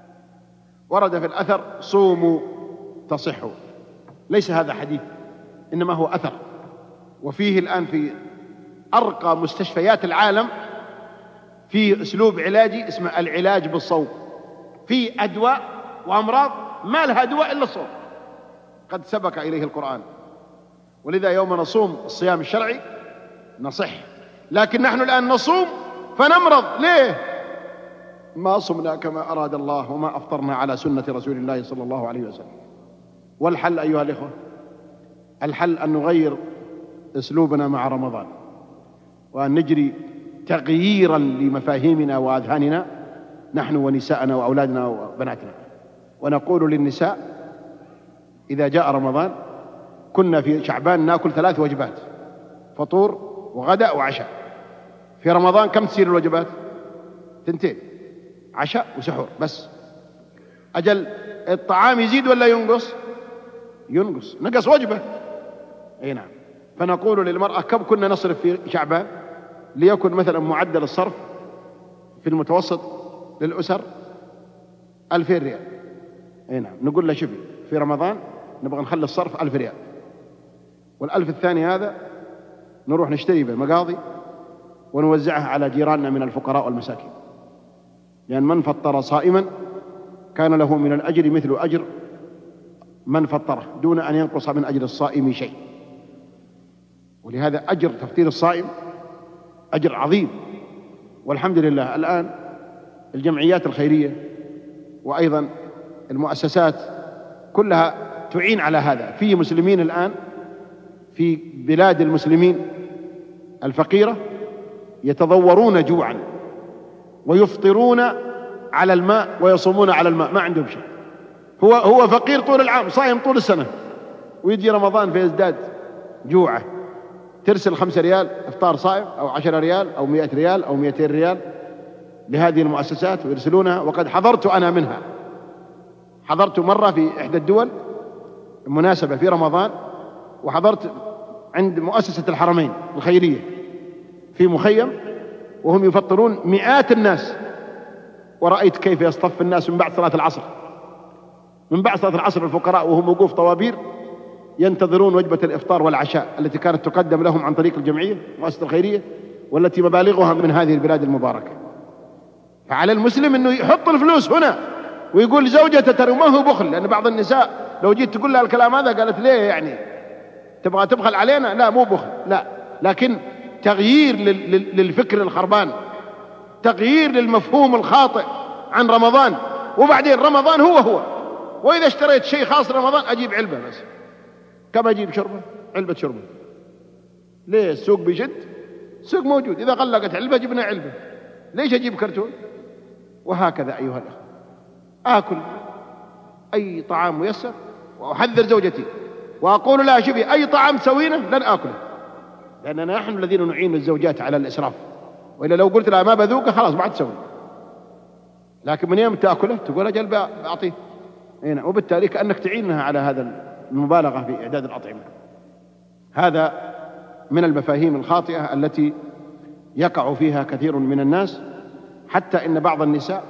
ورد في الأثر صوموا تصحوا، ليس هذا حديث إنما هو أثر. وفيه الآن في أرقى مستشفيات العالم في أسلوب علاجي اسمه العلاج بالصوم، في أدواء وأمراض ما لها دواء إلا الصوم، قد سبق إليه القرآن. ولذا يوم نصوم الصيام الشرعي نصح، لكن نحن الآن نصوم فنمرض. ليه؟ ما صمنا كما أراد الله وما أفطرنا على سنة رسول الله صلى الله عليه وسلم. والحل أيها الإخوة، الحل أن نغير أسلوبنا مع رمضان، وأن نجري تغييرا لمفاهيمنا وأذهاننا نحن ونساءنا وأولادنا وبناتنا. ونقول للنساء إذا جاء رمضان كنا في شعبان نأكل 3 وجبات، فطور وغداء وعشاء. في رمضان كم تصير الوجبات؟ 2، عشاء وسحور بس. أجل الطعام يزيد ولا ينقص؟ ينقص، نقص وجبة. اي نعم. فنقول للمرأة كم كنا نصرف في شعبان؟ ليكن مثلا معدل الصرف في المتوسط للأسر 2000 ريال. اي نعم. نقول له شوفي في رمضان نبغى نخلي الصرف 1000 ريال، وال1000 الثاني هذا نروح نشتري به مقاضي ونوزعها على جيراننا من الفقراء والمساكين، لأن من فطر صائما كان له من الأجر مثل أجر من فطره دون أن ينقص من أجر الصائم شيء. ولهذا أجر تفطير الصائم أجر عظيم. والحمد لله الآن الجمعيات الخيرية وأيضا المؤسسات كلها تعين على هذا. في مسلمين الآن في بلاد المسلمين الفقيرة يتضورون جوعا ويفطرون على الماء ويصومون على الماء، ما عندهم شيء. هو فقير طول العام، صايم طول السنة، ويجي رمضان فيزداد جوعه. ترسل 5 ريال إفطار صائم أو 10 ريال أو 100 ريال أو 200 ريال لهذه المؤسسات ويرسلونها. وقد حضرت أنا منها، حضرت مرة في إحدى الدول مناسبة في رمضان، وحضرت عند مؤسسة الحرمين الخيرية في مخيم وهم يفطرون مئات الناس، ورأيت كيف يصطف الناس من بعد صلاة العصر، من بعد صلاة العصر الفقراء وهم وقوف طوابير ينتظرون وجبة الإفطار والعشاء التي كانت تقدم لهم عن طريق الجمعية المؤسسة الخيرية، والتي مبالغها من هذه البلاد المباركة. فعلى المسلم أنه يحط الفلوس هنا ويقول لزوجته ترى ما هو بخل، لأن بعض النساء لو جيت تقول لها الكلام هذا قالت ليه يعني تبغى تبخل علينا؟ لا مو بخل، لا، لكن تغيير للفكر الخربان، تغيير للمفهوم الخاطئ عن رمضان. وبعدين رمضان هو وإذا اشتريت شيء خاص رمضان أجيب علبة بس، كم أجيب شربة؟ علبة شربة. ليه؟ السوق بيشد، السوق موجود، إذا غلقت علبة جبنا علبة، ليش أجيب كرتون؟ وهكذا أيها الأخوة، آكل أي طعام ميسر وأحذر زوجتي وأقول لها شوفي أي طعام تسوينه لن آكله، لأننا نحن الذين نعين الزوجات على الإسراف، وإلا لو قلت لها ما بذوقه خلاص ما عاد تسوي. لكن من يوم تأكله تقول أجل بأعطيه هنا، وبالتالي كأنك تعينها على هذا المبالغة في إعداد الأطعمة. هذا من المفاهيم الخاطئة التي يقع فيها كثير من الناس، حتى إن بعض النساء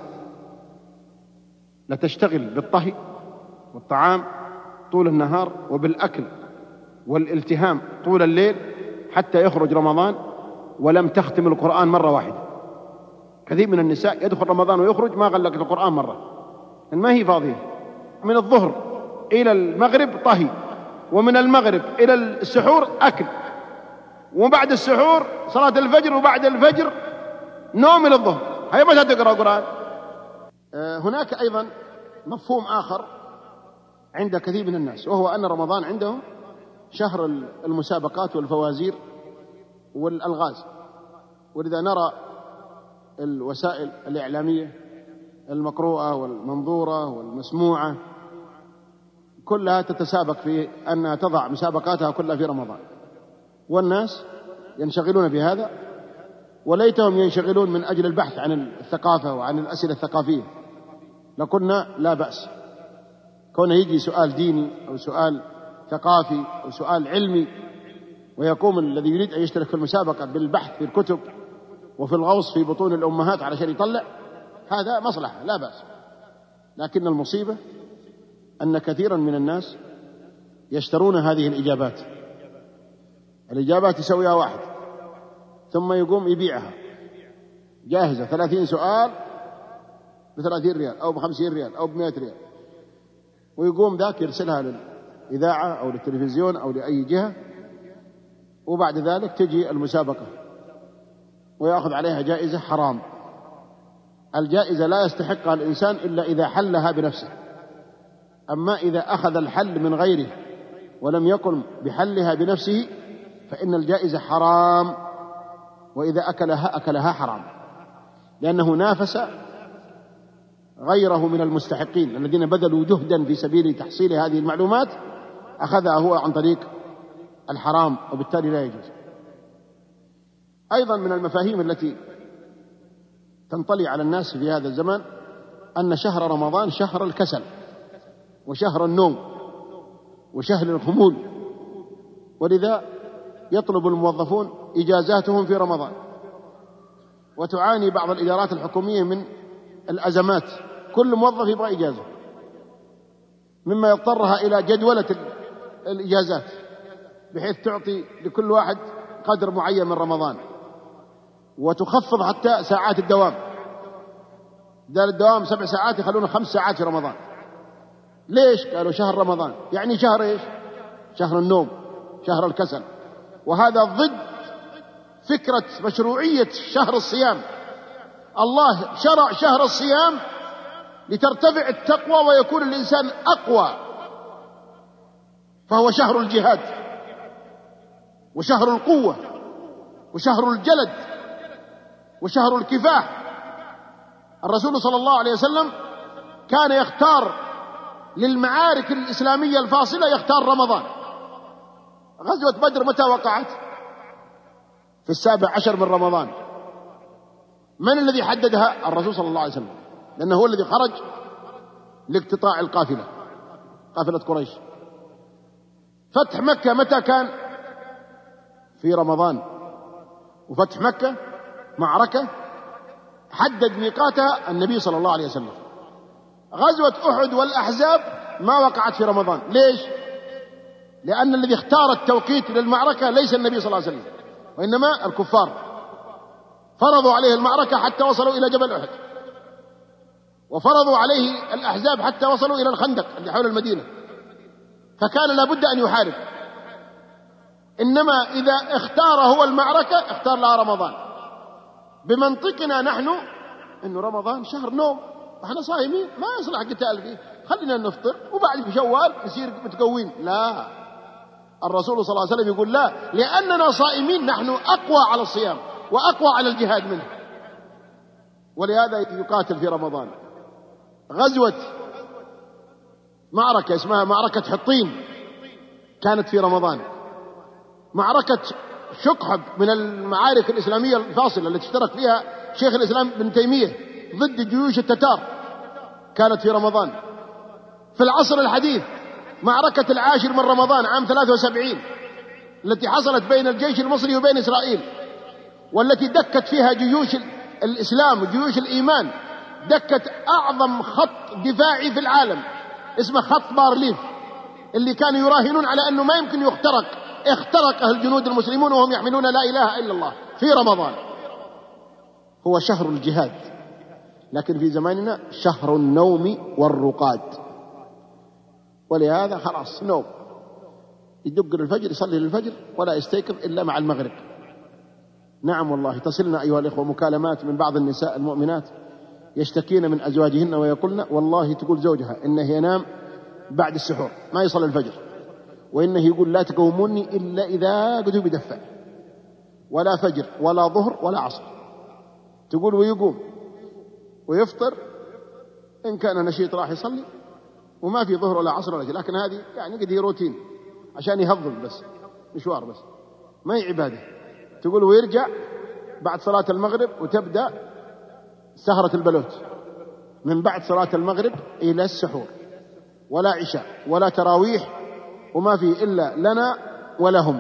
لتشتغل بالطهي والطعام طول النهار وبالأكل والالتهام طول الليل حتى يخرج رمضان ولم تختم القرآن مرة واحدة. كثير من النساء يدخل رمضان ويخرج ما غلقت القرآن مرة، ما هي فاضية. من الظهر إلى المغرب طهي، ومن المغرب إلى السحور أكل، وبعد السحور صلاة الفجر، وبعد الفجر نوم إلى الظهر، هي متى تقرأ قرآن؟ هناك أيضا مفهوم آخر عند كثير من الناس، وهو أن رمضان عندهم شهر المسابقات والفوازير والألغاز. ولذا نرى الوسائل الإعلامية المقروءة والمنظورة والمسموعة كلها تتسابق في أنها تضع مسابقاتها كلها في رمضان، والناس ينشغلون بهذا، وليتهم ينشغلون من أجل البحث عن الثقافة وعن الأسئلة الثقافية. لقلنا لا بأس كونه يجي سؤال ديني أو سؤال ثقافي أو سؤال علمي، ويقوم الذي يريد أن يشترك في المسابقة بالبحث في الكتب وفي الغوص في بطون الأمهات علشان يطلع، هذا مصلحة لا بأس. لكن المصيبة أن كثيرا من الناس يشترون هذه الإجابات يسويها واحد ثم يقوم يبيعها جاهزة 30 سؤال ب30 ريال أو ب50 ريال أو ب100 ريال، ويقوم ذاك يرسلها للإذاعة أو للتلفزيون أو لأي جهة، وبعد ذلك تجي المسابقة ويأخذ عليها جائزة حرام. الجائزة لا يستحقها الإنسان إلا إذا حلها بنفسه، أما إذا أخذ الحل من غيره ولم يقم بحلها بنفسه فإن الجائزة حرام، وإذا أكلها حرام، لأنه نافس غيره من المستحقين الذين بذلوا جهدا في سبيل تحصيل هذه المعلومات، أخذها هو عن طريق الحرام، وبالتالي لا يجوز. أيضا من المفاهيم التي تنطلي على الناس في هذا الزمان أن شهر رمضان شهر الكسل وشهر النوم وشهر الخمول، ولذا يطلب الموظفون إجازاتهم في رمضان، وتعاني بعض الإدارات الحكومية من الأزمات، كل موظف يبغى إجازة، مما يضطرها إلى جدولة الإجازات بحيث تعطي لكل واحد قدر معين من رمضان، وتخفض حتى ساعات الدوام. بدال الدوام 7 ساعات يخلونه 5 ساعات في رمضان. ليش؟ قالوا شهر رمضان. يعني شهر إيش؟ شهر النوم، شهر الكسل. وهذا ضد فكرة مشروعية شهر الصيام. الله شرع شهر الصيام لترتفع التقوى ويكون الإنسان أقوى، فهو شهر الجهاد وشهر القوة وشهر الجلد وشهر الكفاح. الرسول صلى الله عليه وسلم كان يختار للمعارك الإسلامية الفاصلة يختار رمضان. غزوة بدر متى وقعت؟ في 17 من رمضان. من الذي حددها؟ الرسول صلى الله عليه وسلم، لأنه هو الذي خرج لاقتطاع القافلة، قافلة قريش. فتح مكة متى كان؟ في رمضان. وفتح مكة معركة حدد ميقاتها النبي صلى الله عليه وسلم. غزوة أحد والأحزاب ما وقعت في رمضان. ليش؟ لأن الذي اختار التوقيت للمعركة ليس النبي صلى الله عليه وسلم، وإنما الكفار. فرضوا عليه المعركة حتى وصلوا إلى جبل أحد، وفرضوا عليه الأحزاب حتى وصلوا إلى الخندق اللي حول المدينة، فكان لابد أن يحارب. إنما إذا اختار هو المعركة اختار لها رمضان. بمنطقنا نحن إنه رمضان شهر نوم، وإحنا صايمين ما يصلح قتال فيه، خلينا نفطر وبعد في شوال نصير متقوين. لا، الرسول صلى الله عليه وسلم يقول لا، لأننا صائمين نحن أقوى على الصيام وأقوى على الجهاد منه، ولهذا يقاتل في رمضان. غزوة معركة اسمها معركة حطين كانت في رمضان. معركة شقحب من المعارك الإسلامية الفاصلة التي اشترك فيها شيخ الإسلام ابن تيمية ضد جيوش التتار كانت في رمضان. في العصر الحديث معركة 10 من رمضان عام 73 التي حصلت بين الجيش المصري وبين إسرائيل، والتي دكت فيها جيوش الإسلام وجيوش الإيمان، دكت أعظم خط دفاعي في العالم اسمه خط بارليف، اللي كانوا يراهنون على أنه ما يمكن يخترق. اخترقه الجنود المسلمون وهم يحملون لا إله إلا الله في رمضان. هو شهر الجهاد، لكن في زماننا شهر النوم والرقاد. ولهذا خلاص نوم، يدق للفجر يصلي للفجر ولا يستيقظ إلا مع المغرب. نعم والله تصلنا أيها الإخوة مكالمات من بعض النساء المؤمنات يشتكين من أزواجهن ويقولن والله تقول زوجها إنه ينام بعد السحور ما يصلي الفجر، وإنه يقول لا تقوموني إلا إذا قدوا بدفع، ولا فجر ولا ظهر ولا عصر. تقول ويقوم ويفطر إن كان نشيط راح يصلي، وما في ظهر ولا عصر ولا شيء، لكن هذه يعني قد هي روتين عشان يهضم بس، مشوار بس، ما هي عبادة. تقول ويرجع بعد صلاة المغرب وتبدأ سهرة البلوت من بعد صلاة المغرب إلى السحور، ولا عشاء ولا تراويح، وما فيه إلا لنا ولهم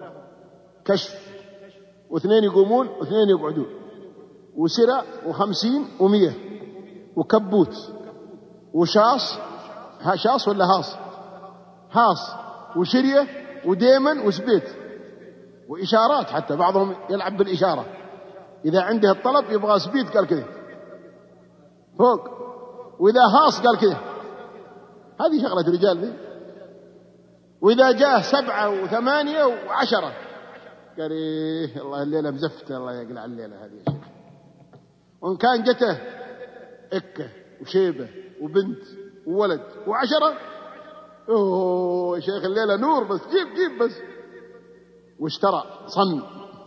كشف، واثنين يقومون واثنين يقعدون، وسرة 50 و100 وكبوت وشاص، شاص ولا هاص، هاص وشرية وديمن وسبيت وإشارات، حتى بعضهم يلعب بالإشارة، إذا عنده الطلب يبغى سبيت قال كذا فوق، وإذا هاص قال كذا. هذه شغلة رجال ذي. وإذا جاء 7 و8 و10 قال إيه الله الليلة مزفت، الله يقلع الليلة هذه يا شيخ. وإن كان جته إكة وشيبة وبنت وولد و10 أوه يا شيخ الليلة نور، بس جيب بس. واشترى صن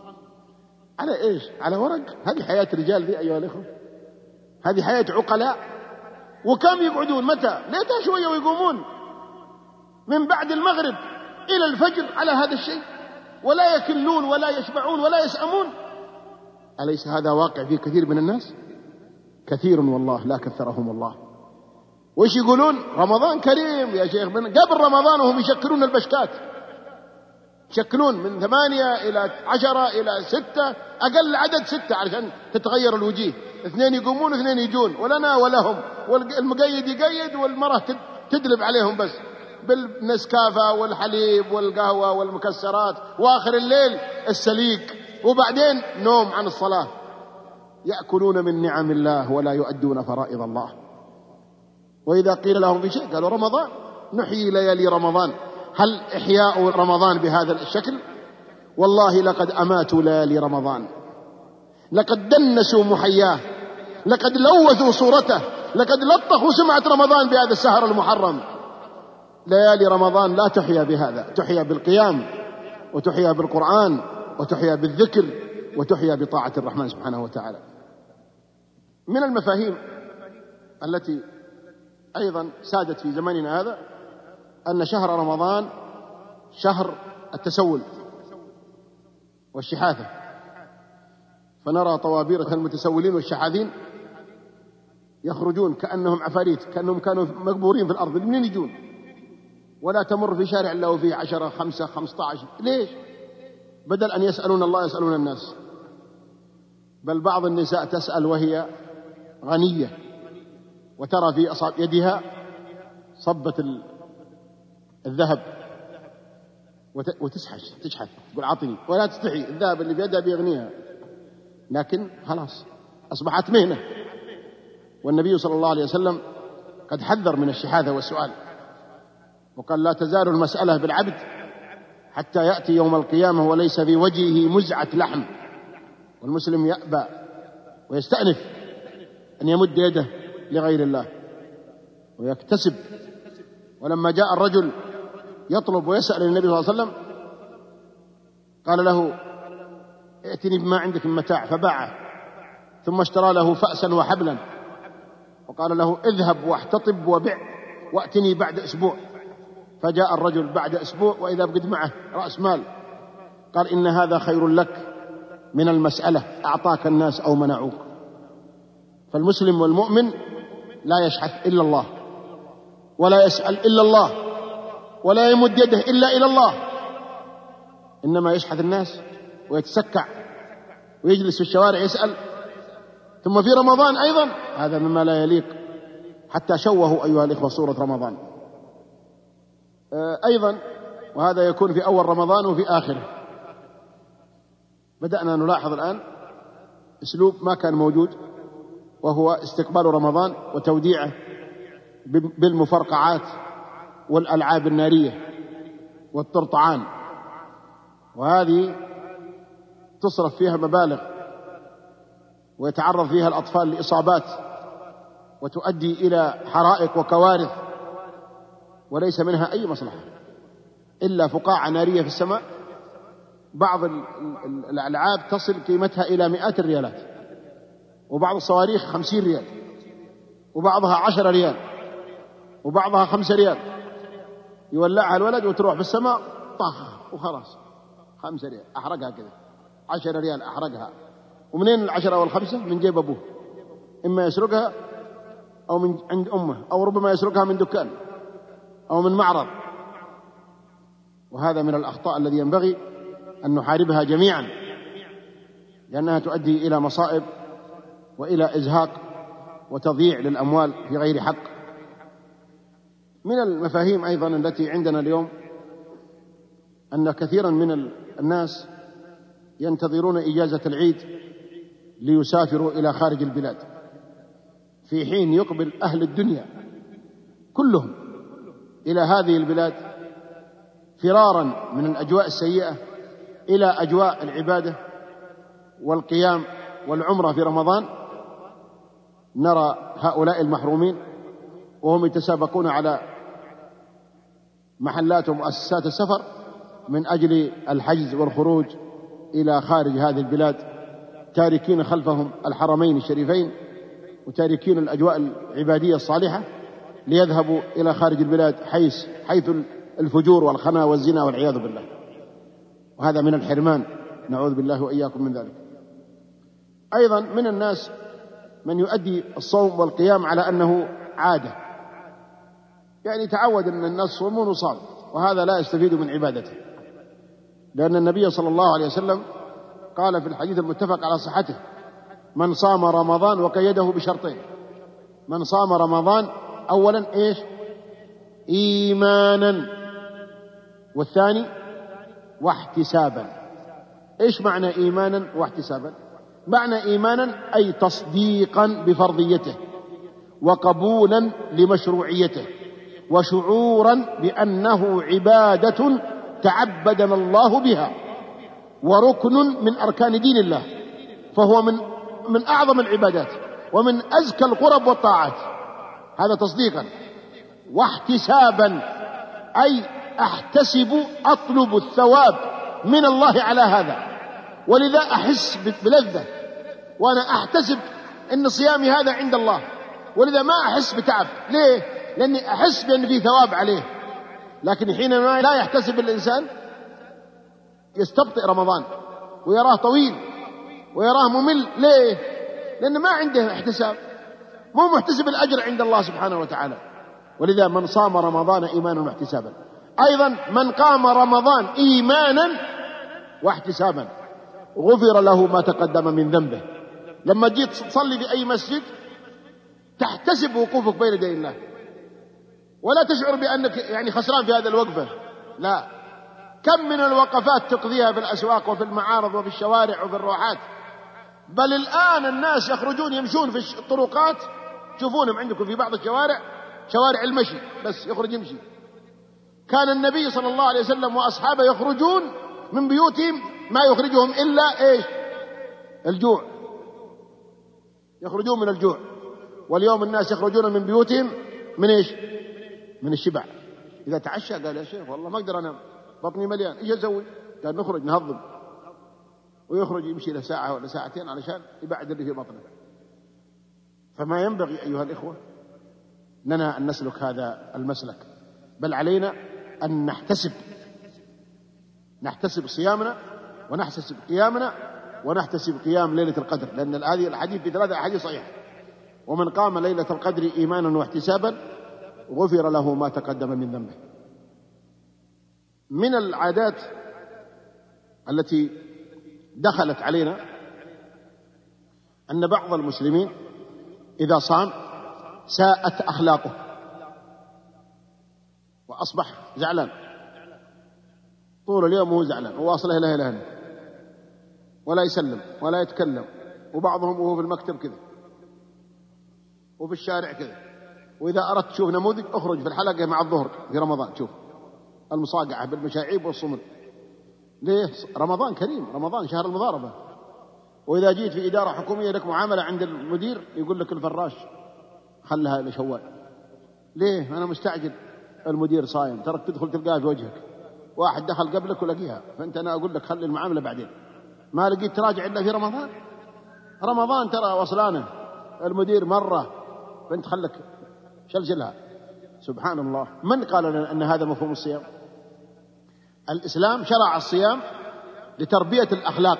على إيش؟ على ورق. هذه حياة رجال ذي أيها الإخوة، هذه حياة عقلاء. وكم يقعدون؟ متى؟ ليتها شوية ويقومون من بعد المغرب إلى الفجر على هذا الشيء، ولا يكلون ولا يشبعون ولا يسأمون. أليس هذا واقع في كثير من الناس؟ كثير والله لا كثرهم الله. وإيش يقولون؟ رمضان كريم يا شيخ. من قبل رمضان وهم يشكلون البشكات، يشكلون من 8 إلى 10 إلى 6، أقل عدد 6 علشان تتغير الوجيه. 2 يقومون و2 يجون، ولنا ولهم، والمقيد يقيد والمرأة تدلب عليهم بس بالنسكافة والحليب والقهوة والمكسرات، وآخر الليل السليق، وبعدين نوم عن الصلاة. يأكلون من نعم الله ولا يؤدون فرائض الله. وإذا قيل لهم في شيء قالوا رمضان، نحيي ليالي رمضان. هل إحياء رمضان بهذا الشكل؟ والله لقد أماتوا ليالي رمضان، لقد دنسوا محياه، لقد لوثوا صورته، لقد لطخوا سمعة رمضان بهذا السهر المحرم. ليالي رمضان لا تحيا بهذا، تحيا بالقيام، وتحيا بالقرآن، وتحيا بالذكر، وتحيا بطاعة الرحمن سبحانه وتعالى. من المفاهيم التي أيضا سادت في زماننا هذا أن شهر رمضان شهر التسول والشحاثة، فنرى طوابير المتسولين والشحاذين يخرجون كأنهم عفاريت، كأنهم كانوا مقبورين في الأرض. منين يجون؟ ولا تمر في شارع إلا وفيه 10 5 15. ليش؟ بدل أن يسألون الله يسألون الناس. بل بعض النساء تسأل وهي غنية، وترى في أصابع يدها صبة الذهب تشحث تقول عطني، ولا تستحي، الذهب اللي في يدها بيغنيها، لكن خلاص أصبحت مهنة. والنبي صلى الله عليه وسلم قد حذر من الشحاذة والسؤال، وقال لا تزال المسألة بالعبد حتى يأتي يوم القيامة وليس في وجهه مزعة لحم. والمسلم يأبى ويستأنف أن يمد يده لغير الله ويكتسب. ولما جاء الرجل يطلب ويسأل النبي صلى الله عليه وسلم قال له ائتني بما عندك من متاع، فباعه، ثم اشترى له فأسا وحبلا، وقال له اذهب واحتطب وبع وأتني بعد أسبوع. فجاء الرجل بعد أسبوع وإذا بقد معه رأس مال، قال إن هذا خير لك من المسألة، أعطاك الناس أو منعوك. فالمسلم والمؤمن لا يشحث إلا الله، ولا يسأل إلا الله، ولا يمد يده إلا إلى الله، إنما يشحث الناس ويتسكع ويجلس في الشوارع يسأل. ثم في رمضان أيضا هذا مما لا يليق، حتى شوهوا أيها الإخوة صورة رمضان أيضا. وهذا يكون في أول رمضان وفي آخره. بدأنا نلاحظ الآن أسلوب ما كان موجود، وهو استقبال رمضان وتوديعه بالمفرقعات والألعاب النارية والطرطعان، وهذه تصرف فيها مبالغ ويتعرض فيها الأطفال لإصابات وتؤدي إلى حرائق وكوارث، وليس منها أي مصلحة إلا فقاعة نارية في السماء. بعض الألعاب تصل قيمتها إلى 100 الريالات، وبعض الصواريخ 50 ريال، وبعضها 10 ريال، وبعضها 5 ريال. يولعها الولد وتروح في السماء طخ وخلاص. 5 ريال أحرقها كذا، 10 ريال أحرقها. ومنين 10 و5؟ من جيب أبوه، إما يسرقها أو من عند أمه، أو ربما يسرقها من دكان أو من معرض. وهذا من الأخطاء الذي ينبغي أن نحاربها جميعا، لأنها تؤدي إلى مصائب وإلى إزهاق وتضييع للأموال في غير حق. من المفاهيم أيضا التي عندنا اليوم أن كثيرا من الناس ينتظرون إجازة العيد ليسافروا إلى خارج البلاد، في حين يقبل أهل الدنيا كلهم إلى هذه البلاد فرارا من الأجواء السيئة إلى أجواء العبادة والقيام والعمرة في رمضان. نرى هؤلاء المحرومين وهم يتسابقون على محلات ومؤسسات السفر من أجل الحجز والخروج إلى خارج هذه البلاد، تاركين خلفهم الحرمين الشريفين وتاركين الأجواء العبادية الصالحة ليذهبوا إلى خارج البلاد حيث الفجور والخنا والزنا والعياذ بالله. وهذا من الحرمان، نعوذ بالله وإياكم من ذلك. أيضا من الناس من يؤدي الصوم والقيام على أنه عادة، يعني تعود أن الناس صومون وصام، وهذا لا يستفيد من عبادته، لأن النبي صلى الله عليه وسلم قال في الحديث المتفق على صحته: من صام رمضان وقيده بشرطين. من صام رمضان أولا إيش؟ إيمانا، والثاني واحتسابا. إيش معنى إيمانا واحتسابا؟ معنى إيمانا أي تصديقا بفرضيته، وقبولا لمشروعيته، وشعورا بأنه عبادة تعبدنا الله بها، وركن من أركان دين الله، فهو من أعظم العبادات ومن أزكى القرب والطاعات. هذا تصديقا. واحتسابا أي أحتسب، أطلب الثواب من الله على هذا، ولذا أحس بلذة، وأنا أحتسب أن صيامي هذا عند الله، ولذا ما أحس بتعب. ليه؟ لأني أحس بأن فيه ثواب عليه. لكن حينما لا يحتسب الإنسان يستبطئ رمضان ويراه طويل ويراه ممل. ليه؟ لأن ما عنده احتساب، مو محتسب الأجر عند الله سبحانه وتعالى. ولذا من صام رمضان إيمانا واحتسابا، أيضا من قام رمضان إيمانا واحتسابا غفر له ما تقدم من ذنبه. لما جيت تصلي في أي مسجد تحتسب وقوفك بين يدي الله، ولا تشعر بأنك يعني خسران في هذه الوقفة. لا، كم من الوقفات تقضيها في الأسواق وفي المعارض وفي الشوارع وفي الروحات. بل الآن الناس يخرجون يمشون في الطرقات، تشوفونهم عندكم في بعض الشوارع، شوارع المشي بس، يخرج يمشي. كان النبي صلى الله عليه وسلم وأصحابه يخرجون من بيوتهم ما يخرجهم إلا إيش؟ الجوع. يخرجون من الجوع. واليوم الناس يخرجون من بيوتهم من إيش؟ من الشبع. إذا تعشى قال يا شيخ والله ما أقدر أنام، بطني مليان، إيش أسوي؟ قال نخرج نهضم. ويخرج يمشي له ساعة ولا ساعتين علشان يبعد اللي في بطنه. فما ينبغي أيها الإخوة لنا أن نسلك هذا المسلك، بل علينا أن نحتسب صيامنا، ونحتسب قيامنا، ونحتسب قيام ليلة القدر، لأن هذه الحديث في 3 أحاديث صحيحة. ومن قام ليلة القدر إيمانا واحتسابا غفر له ما تقدم من ذنبه. من العادات التي دخلت علينا أن بعض المسلمين إذا صام ساءت أخلاقه وأصبح زعلان طول اليوم، وهو زعلان وواصله لا إله إلا هو، ولا يسلم ولا يتكلم. وبعضهم وهو في المكتب كذا وفي الشارع كذا. وإذا أردت تشوف نموذج اخرج في الحلقة مع الظهر في رمضان، شوف المصاقعة بالمشاعيب والصمت. ليه؟ رمضان كريم، رمضان شهر المضاربة. وإذا جيت في إدارة حكومية لك معاملة عند المدير يقول لك الفراش خلها لشوال. ليه؟ أنا مستعجل، المدير صايم، ترك تدخل تلقاه في وجهك، واحد دخل قبلك ولقيها، فأنت أنا أقول لك خلي المعاملة بعدين، ما لقيت تراجع إلا في رمضان. رمضان ترى وصلانه المدير مرة، فأنت خلك شلشلها. سبحان الله، من قال لنا أن هذا مفهوم الصيام؟ الإسلام شرع الصيام لتربية الأخلاق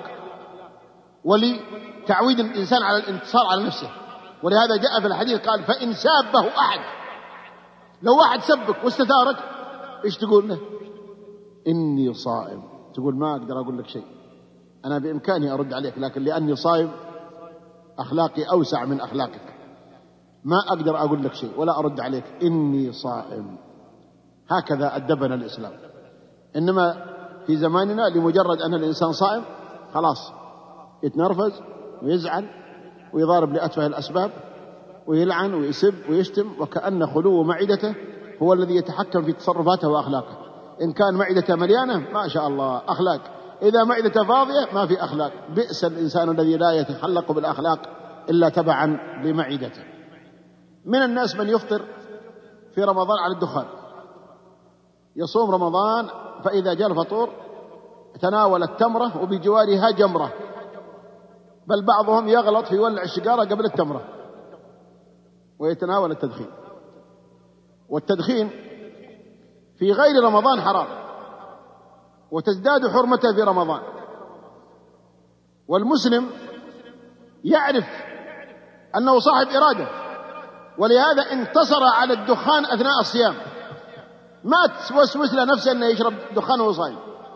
ولتعويد الإنسان على الانتصار على نفسه. ولهذا جاء في الحديث قال فإن سابه أحد، لو واحد سبك واستثارك إيش تقول له؟ إني صائم. تقول ما أقدر أقول لك شيء، أنا بإمكاني أرد عليك، لكن لأني صائم أخلاقي أوسع من أخلاقك، ما أقدر أقول لك شيء ولا أرد عليك، إني صائم. هكذا أدبنا الإسلام. إنما في زماننا لمجرد أن الإنسان صائم خلاص يتنرفز ويزعل ويضارب لأتفه الأسباب ويلعن ويسب ويشتم، وكأن خلو معدته هو الذي يتحكم في تصرفاته وأخلاقه. إن كان معدته مليانة ما شاء الله أخلاق، إذا معدته فاضية ما في أخلاق. بئس الإنسان الذي لا يتخلق بالأخلاق إلا تبعا لمعدته. من الناس من يفطر في رمضان على الدخان، يصوم رمضان فإذا جاء الفطور تناول التمرة وبجوارها جمرة، بل بعضهم يغلط في يولع السيجارة قبل التمرة ويتناول التدخين. والتدخين في غير رمضان حرام، وتزداد حرمته في رمضان. والمسلم يعرف أنه صاحب إرادة، ولهذا انتصر على الدخان أثناء الصيام، ما توسوس لنفسه أنه يشرب دخان وهو صايم،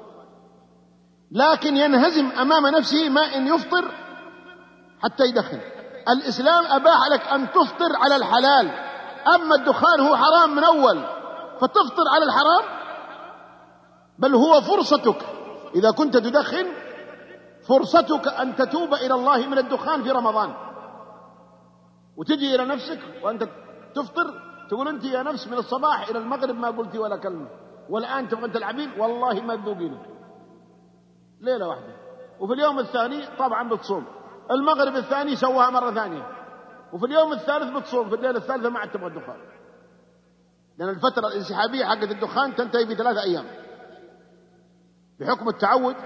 لكن ينهزم أمام نفسه ما إن يفطر حتى يدخن. الإسلام أباح لك أن تفطر على الحلال، أما الدخان هو حرام من أول، فتفطر على الحرام، بل هو فرصتك إذا كنت تدخن، فرصتك أن تتوب إلى الله من الدخان في رمضان، وتجي إلى نفسك وأنت تفطر تقول أنت يا نفس من الصباح إلى المغرب ما قلتي ولا كلمة، والآن تبغى تلعبين، والله ما تذوقين ليلة واحدة. وفي اليوم الثاني طبعا بتصوم، المغرب الثاني سواها مرة ثانية، وفي اليوم الثالث بتصوم، في الليلة الثالثة ما عاد تبغى الدخان، لأن الفترة الانسحابية حقت الدخان تنتهي ب3 أيام بحكم التعود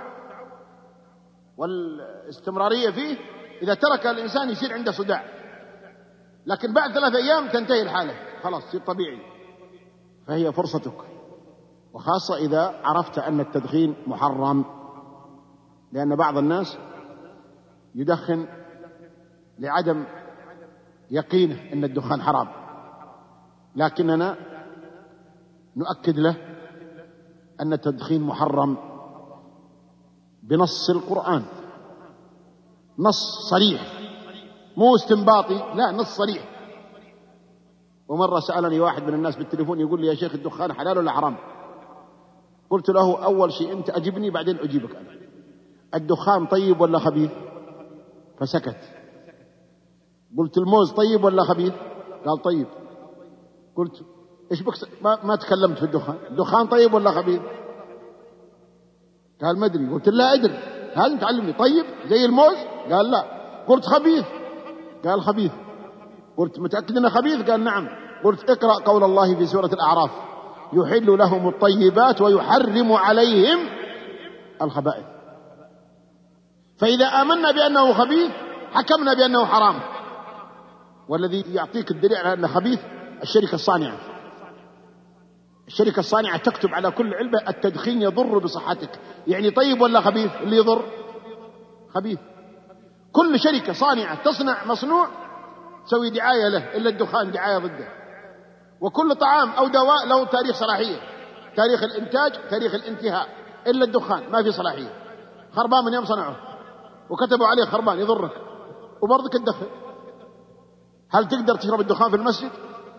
والاستمرارية فيه. إذا ترك الإنسان يصير عنده صداع، لكن بعد 3 أيام تنتهي الحالة، خلاص يصير طبيعي. فهي فرصتك، وخاصة إذا عرفت أن التدخين محرم، لأن بعض الناس يدخن لعدم يقينه أن الدخان حرام، لكننا نؤكد له أن التدخين محرم بنص القرآن، نص صريح، مو استنباطي، لا نص صريح. ومرة سألني واحد من الناس بالتليفون يقول لي يا شيخ الدخان حلال ولا حرام؟ قلت له أول شيء أنت أجبني بعدين أجيبك أنا، الدخان طيب ولا خبيث؟ فسكت. قلت الموز طيب ولا خبيث؟ قال طيب. قلت إيش بك ما تكلمت في الدخان، الدخان طيب ولا خبيث؟ قال ما أدري. قلت لا أدري، هذا تعلمني. طيب زي الموز؟ قال لا. قلت خبيث؟ قال خبيث. قلت متأكد أنه خبيث؟ قال نعم. قلت اقرأ قول الله في سورة الأعراف يحل لهم الطيبات ويحرم عليهم الخبائث. فإذا آمنا بأنه خبيث حكمنا بأنه حرام. والذي يعطيك الدليل على أنه خبيث الشركة الصانعة. الشركة الصانعة تكتب على كل علبة التدخين يضر بصحتك، يعني طيب ولا خبيث؟ اللي يضر خبيث. كل شركة صانعة تصنع مصنوع تسوي دعاية له، إلا الدخان دعاية ضده. وكل طعام أو دواء له تاريخ صلاحية، تاريخ الإنتاج، تاريخ الانتهاء، إلا الدخان ما في صلاحية. خربان من يوم صنعه وكتبوا عليه خربان يضرك، وبرضك تدخن. هل تقدر تشرب الدخان في المسجد؟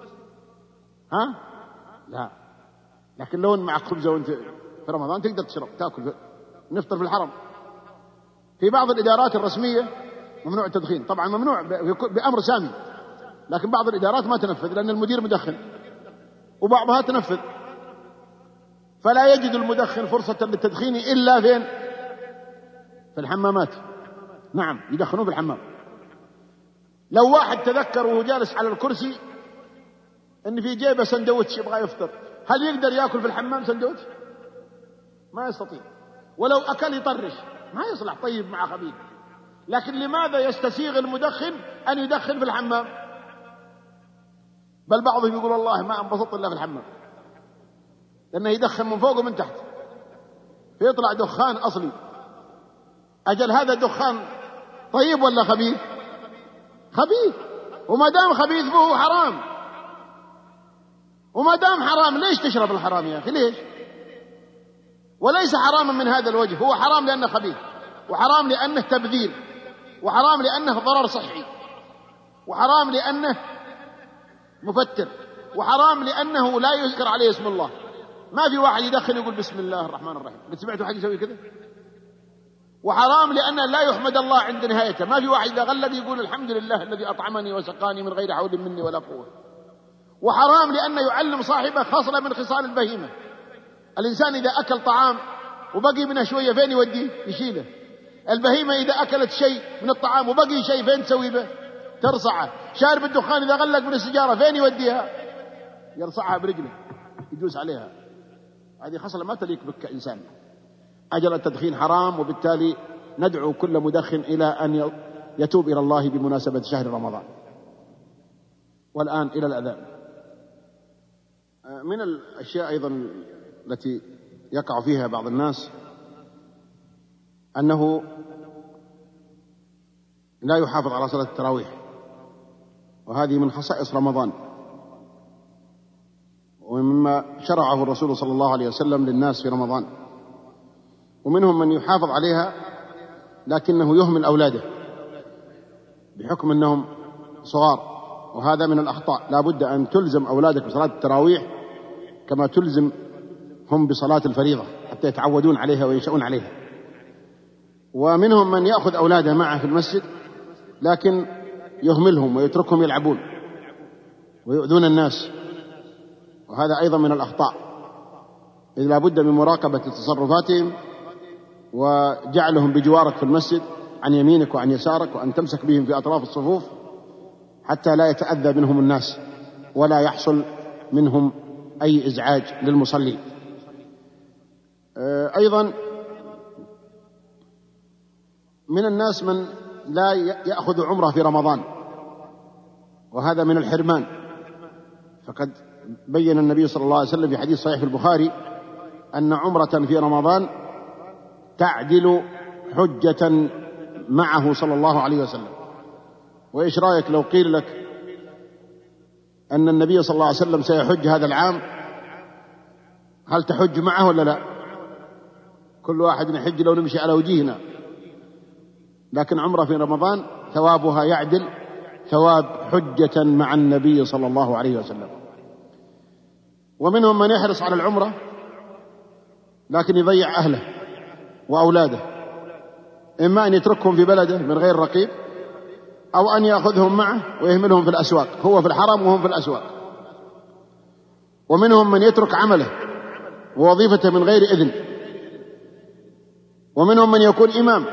ها؟ لا. لكن لو مع خبزة وانت في رمضان تقدر تشرب، تاكل، نفطر في الحرم. في بعض الإدارات الرسمية ممنوع التدخين، طبعا ممنوع بأمر سامي، لكن بعض الإدارات ما تنفذ لأن المدير مدخن، وبعضها تنفذ. فلا يجد المدخن فرصة للتدخين إلا فين؟ في الحمامات. نعم يدخنون في الحمام. لو واحد تذكر وهو جالس على الكرسي ان في جيبه سندوتش يبغى يفطر، هل يقدر ياكل في الحمام سندوتش؟ ما يستطيع. ولو اكل يطرش، ما يصلح طيب مع خبيث. لكن لماذا يستسيغ المدخن ان يدخن في الحمام؟ بل بعضهم يقول والله ما انبسطت الا في الحمام، لانه يدخن من فوق ومن تحت فيطلع دخان اصلي. اجل هذا دخان طيب ولا خبيث؟ خبيث. وما دام خبيث فهو حرام، وما دام حرام ليش تشرب الحرام يا أخي؟ ليش؟ وليس حراما من هذا الوجه، هو حرام لأنه خبيث، وحرام لأنه تبذير، وحرام لأنه ضرر صحي، وحرام لأنه مفتر، وحرام لأنه لا يذكر عليه اسم الله. ما في واحد يدخن يقول بسم الله الرحمن الرحيم، سمعتوا حد يسوي كذا؟ وحرام لأنه لا يحمد الله عند نهايته. ما في واحد إذا غلب يقول الحمد لله الذي أطعمني وسقاني من غير حول مني ولا قوة. وحرام لأنه يعلم صاحبه خصلة من خصال البهيمة. الإنسان إذا أكل طعام وبقي منه شوية فين يوديه؟ يشيله. البهيمة إذا أكلت شيء من الطعام وبقي شيء فين تسوي به؟ ترصعه. شارب الدخان إذا غلق من السجارة فين يوديها؟ يرصعها برجله، يدوس عليها. هذه خصلة ما تليق بك كإنسان. أجل التدخين حرام، وبالتالي ندعو كل مدخن إلى أن يتوب إلى الله بمناسبة شهر رمضان. والآن إلى الأذان. من الأشياء أيضا التي يقع فيها بعض الناس أنه لا يحافظ على صلاة التراويح، وهذه من خصائص رمضان، ومما شرعه الرسول صلى الله عليه وسلم للناس في رمضان. ومنهم من يحافظ عليها لكنه يهمل أولاده بحكم أنهم صغار، وهذا من الأخطاء. لا بد أن تلزم أولادك بصلاة التراويح كما تلزم هم بصلاة الفريضة حتى يتعودون عليها وينشأون عليها. ومنهم من يأخذ أولاده معه في المسجد لكن يهملهم ويتركهم يلعبون ويؤذون الناس، وهذا أيضا من الأخطاء، إذ لا بد من مراقبة تصرفاتهم وجعلهم بجوارك في المسجد عن يمينك وعن يسارك، وأن تمسك بهم في أطراف الصفوف حتى لا يتأذى منهم الناس ولا يحصل منهم أي إزعاج للمصلين. أيضا من الناس من لا يأخذ عمره في رمضان، وهذا من الحرمان، فقد بين النبي صلى الله عليه وسلم في حديث صحيح في البخاري أن عمرة في رمضان تعدل حجة معه صلى الله عليه وسلم. وإيش رأيك لو قيل لك أن النبي صلى الله عليه وسلم سيحج هذا العام، هل تحج معه ولا لا؟ كل واحد يحج لو نمشي على وجهنا، لكن عمرة في رمضان ثوابها يعدل ثواب حجة مع النبي صلى الله عليه وسلم. ومنهم من يحرص على العمرة لكن يضيع أهله وأولاده، إما أن يتركهم في بلده من غير رقيب، أو أن يأخذهم معه ويهملهم في الأسواق، هو في الحرم وهم في الأسواق. ومنهم من يترك عمله ووظيفته من غير إذن. ومنهم من يكون إمام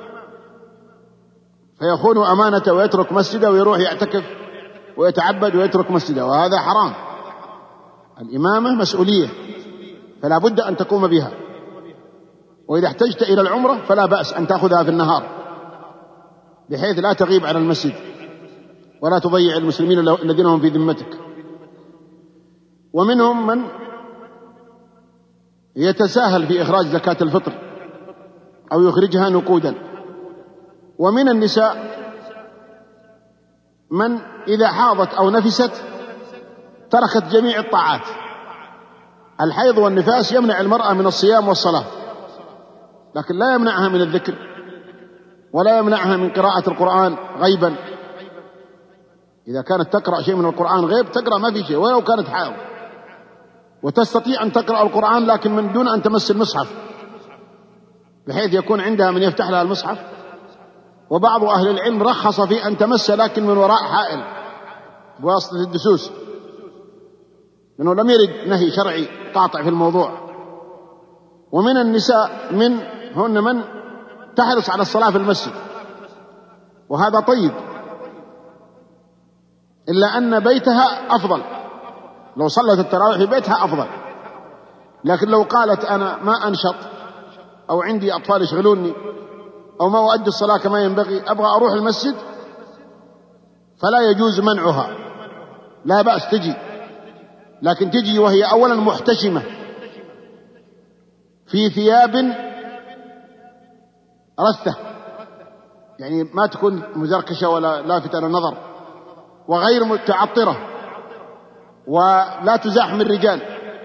فيخون أمانته ويترك مسجده ويروح يعتكف ويتعبد ويترك مسجده، وهذا حرام. الإمامة مسؤولية فلا بد أن تقوم بها، وإذا احتجت إلى العمرة فلا بأس أن تأخذها في النهار بحيث لا تغيب عن المسجد ولا تضيع المسلمين الذين هم في ذمتك. ومنهم من يتساهل في إخراج زكاة الفطر أو يخرجها نقودا. ومن النساء من إذا حاضت أو نفست تركت جميع الطاعات. الحيض والنفاس يمنع المرأة من الصيام والصلاة، لكن لا يمنعها من الذكر ولا يمنعها من قراءة القرآن غيبا. إذا كانت تقرأ شيء من القرآن غيب تقرأ ما في شيء ولو كانت حائض، وتستطيع أن تقرأ القرآن لكن من دون أن تمس المصحف، بحيث يكون عندها من يفتح لها المصحف. وبعض أهل العلم رخص في أن تمس لكن من وراء حائل بواسطة الدسوس، لأنه لم يرد نهي شرعي قاطع في الموضوع. ومن النساء هن من تحرص على الصلاة في المسجد، وهذا طيب، إلا أن بيتها أفضل، لو صلت التراويح في بيتها أفضل. لكن لو قالت أنا ما أنشط أو عندي أطفال يشغلوني أو ما أؤدي الصلاة كما ينبغي، أبغى أروح المسجد، فلا يجوز منعها، لا بأس تجي، لكن تجي وهي أولا محتشمة في ثياب رثة، يعني ما تكون مزركشة ولا لافتة للنظر، وغير متعطرة، ولا تزاحم الرجال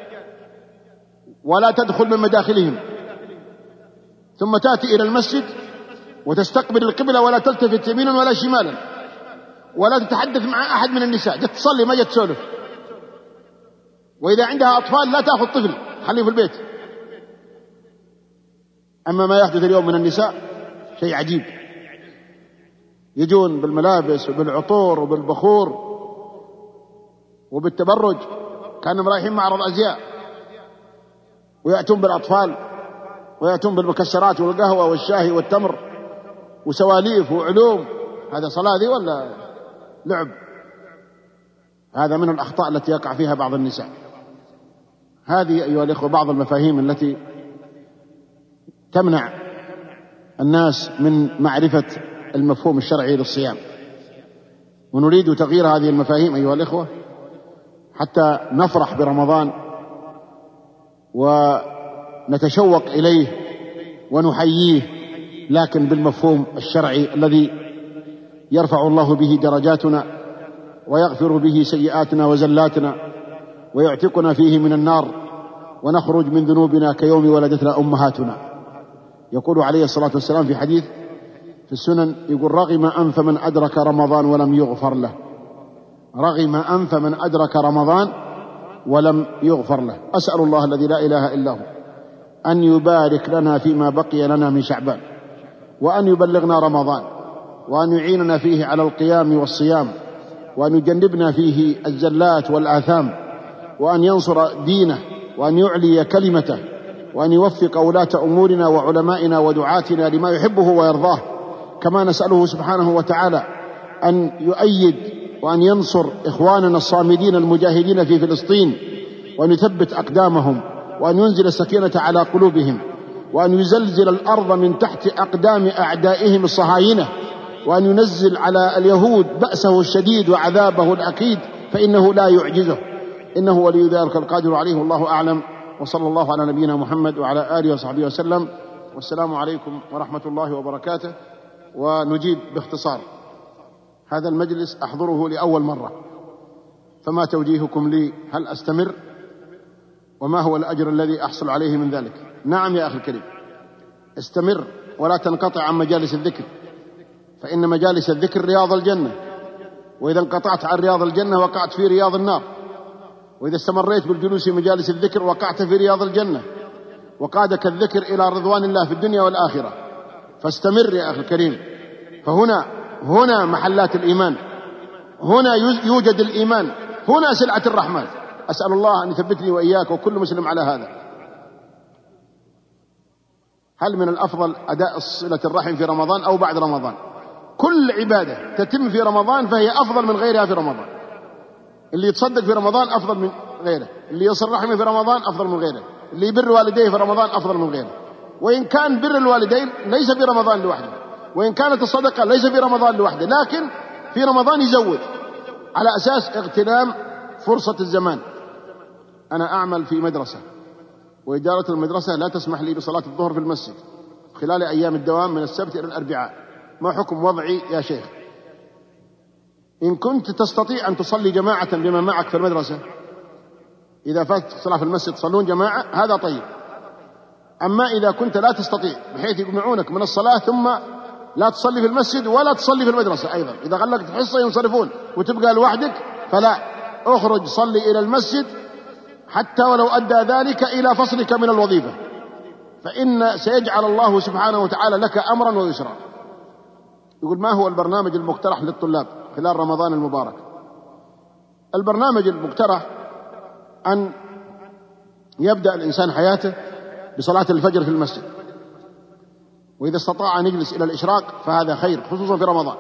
ولا تدخل من مداخلهم، ثم تأتي إلى المسجد وتستقبل القبلة ولا تلتفت يمينا ولا شمالا ولا تتحدث مع أحد من النساء، جت تصلي ما جت تسولف. وإذا عندها أطفال لا تأخذ طفل، خليه في البيت. أما ما يحدث اليوم من النساء شيء عجيب، يجون بالملابس وبالعطور وبالبخور وبالتبرج كانهم رايحين معرض أزياء، ويأتون بالأطفال ويأتون بالمكسرات والقهوة والشاي والتمر وسواليف وعلوم. هذا صلاة ذي ولا لعب؟ هذا من الأخطاء التي يقع فيها بعض النساء. هذه أيها الإخوة بعض المفاهيم التي تمنع الناس من معرفة المفهوم الشرعي للصيام، ونريد تغيير هذه المفاهيم أيها الإخوة حتى نفرح برمضان ونتشوق إليه ونحييه، لكن بالمفهوم الشرعي الذي يرفع الله به درجاتنا ويغفر به سيئاتنا وزلاتنا ويعتقنا فيه من النار ونخرج من ذنوبنا كيوم ولدتنا أمهاتنا. يقول عليه الصلاة والسلام في حديث في السنن، يقول رغم أنف من أدرك رمضان ولم يغفر له. رغم أنف من أدرك رمضان ولم يغفر له. أسأل الله الذي لا إله إلا هو أن يبارك لنا فيما بقي لنا من شعبان، وأن يبلغنا رمضان، وأن يعيننا فيه على القيام والصيام، وأن يجنبنا فيه الزلات والآثام، وأن ينصر دينه، وأن يعلي كلمته، وأن يوفق ولاة أمورنا وعلمائنا ودعاتنا لما يحبه ويرضاه. كما نسأله سبحانه وتعالى أن يؤيد وأن ينصر إخواننا الصامدين المجاهدين في فلسطين، وأن يثبت أقدامهم، وأن ينزل السكينة على قلوبهم، وأن يزلزل الأرض من تحت أقدام أعدائهم الصهاينة، وأن ينزل على اليهود بأسه الشديد وعذابه الأكيد، فإنه لا يعجزه، إنه ولي ذلك القادر عليه. والله أعلم، وصلى الله على نبينا محمد وعلى آله وصحبه وسلم، والسلام عليكم ورحمة الله وبركاته. ونجيب باختصار. هذا المجلس أحضره لأول مرة، فما توجيهكم لي؟ هل أستمر؟ وما هو الأجر الذي أحصل عليه من ذلك؟ نعم يا أخي الكريم، استمر ولا تنقطع عن مجالس الذكر، فإن مجالس الذكر رياض الجنة، وإذا انقطعت عن رياض الجنة وقعت في رياض النار، وإذا استمريت بالجلوس في مجالس الذكر وقعت في رياض الجنة، وقادك الذكر إلى رضوان الله في الدنيا والآخرة. فاستمر يا أخي الكريم، فهنا محلات الإيمان، هنا يوجد الإيمان، هنا سلعة الرحمن. أسأل الله أن يثبتني وإياك وكل مسلم على هذا. هل من الأفضل أداء صلة الرحم في رمضان أو بعد رمضان؟ كل عبادة تتم في رمضان فهي أفضل من غيرها في رمضان. اللي يتصدق في رمضان أفضل من غيره، اللي يصل رحمه في رمضان أفضل من غيره، اللي يبر والديه في رمضان أفضل من غيره. وإن كان بر الوالدين ليس في رمضان لوحده، وإن كانت الصدقة ليس في رمضان لوحده، لكن في رمضان يزود على أساس اغتنام فرصة الزمان. أنا أعمل في مدرسة، وإدارة المدرسة لا تسمح لي بصلاة الظهر في المسجد خلال أيام الدوام من السبت إلى الأربعاء. ما حكم وضعي يا شيخ؟ إن كنت تستطيع أن تصلي جماعة بمن معك في المدرسة، إذا فاتت الصلاة في المسجد تصلون جماعة، هذا طيب. أما إذا كنت لا تستطيع بحيث يمنعونك من الصلاة ثم لا تصلي في المسجد ولا تصلي في المدرسة أيضا، إذا غلقت الحصة ينصرفون وتبقى لوحدك، فلا، اخرج صلي إلى المسجد حتى ولو أدى ذلك إلى فصلك من الوظيفة، فإن سيجعل الله سبحانه وتعالى لك أمرا ويسرا. يقول: ما هو البرنامج المقترح للطلاب خلال رمضان المبارك؟ البرنامج المقترح أن يبدأ الإنسان حياته بصلاة الفجر في المسجد، وإذا استطاع أن يجلس إلى الإشراق فهذا خير، خصوصا في رمضان.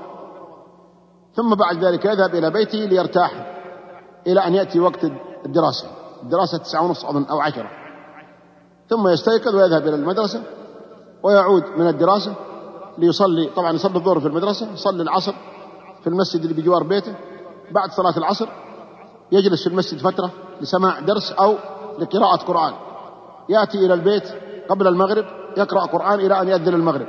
ثم بعد ذلك يذهب إلى بيته ليرتاح إلى أن يأتي وقت الدراسة 9:30 أظن أو 10، ثم يستيقظ ويذهب إلى المدرسة ويعود من الدراسة ليصلي. طبعا يصلي الظهر في المدرسة، يصلي العصر في المسجد اللي بجوار بيته. بعد صلاة العصر يجلس في المسجد فترة لسماع درس أو لقراءة قرآن. يأتي إلى البيت قبل المغرب يقرأ قرآن إلى أن يأذن المغرب،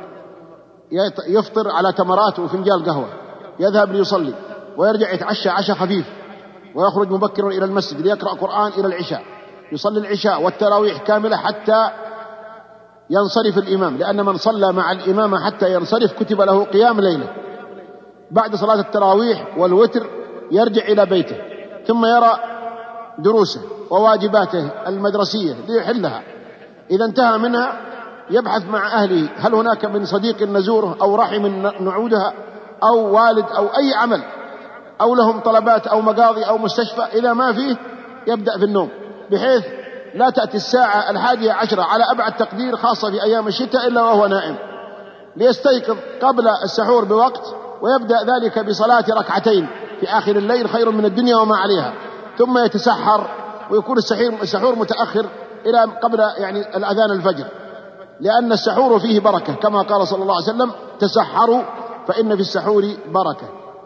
يفطر على تمرات وفنجان قهوة، يذهب ليصلي ويرجع يتعشى عشاء خفيف، ويخرج مبكرا إلى المسجد ليقرأ قرآن إلى العشاء، يصلي العشاء والتراويح كاملة حتى ينصرف الإمام، لأن من صلى مع الإمام حتى ينصرف كتب له قيام ليلة. بعد صلاة التراويح والوتر يرجع إلى بيته، ثم يرى دروسه وواجباته المدرسية ليحلها. إذا انتهى منها يبحث مع أهله هل هناك من صديق نزوره أو رحم نعودها أو والد أو أي عمل أو لهم طلبات أو مقاضي أو مستشفى. إذا ما فيه يبدأ في النوم، بحيث لا تأتي الساعة 11 على أبعد تقدير، خاصة في أيام الشتاء، إلا وهو نائم، ليستيقظ قبل السحور بوقت، ويبدأ ذلك بصلاة ركعتين في آخر الليل خير من الدنيا وما عليها، ثم يتسحر، ويكون السحور متأخر إلى قبل الأذان الفجر، لأن السحور فيه بركة، كما قال صلى الله عليه وسلم: تسحروا فإن في السحور بركة.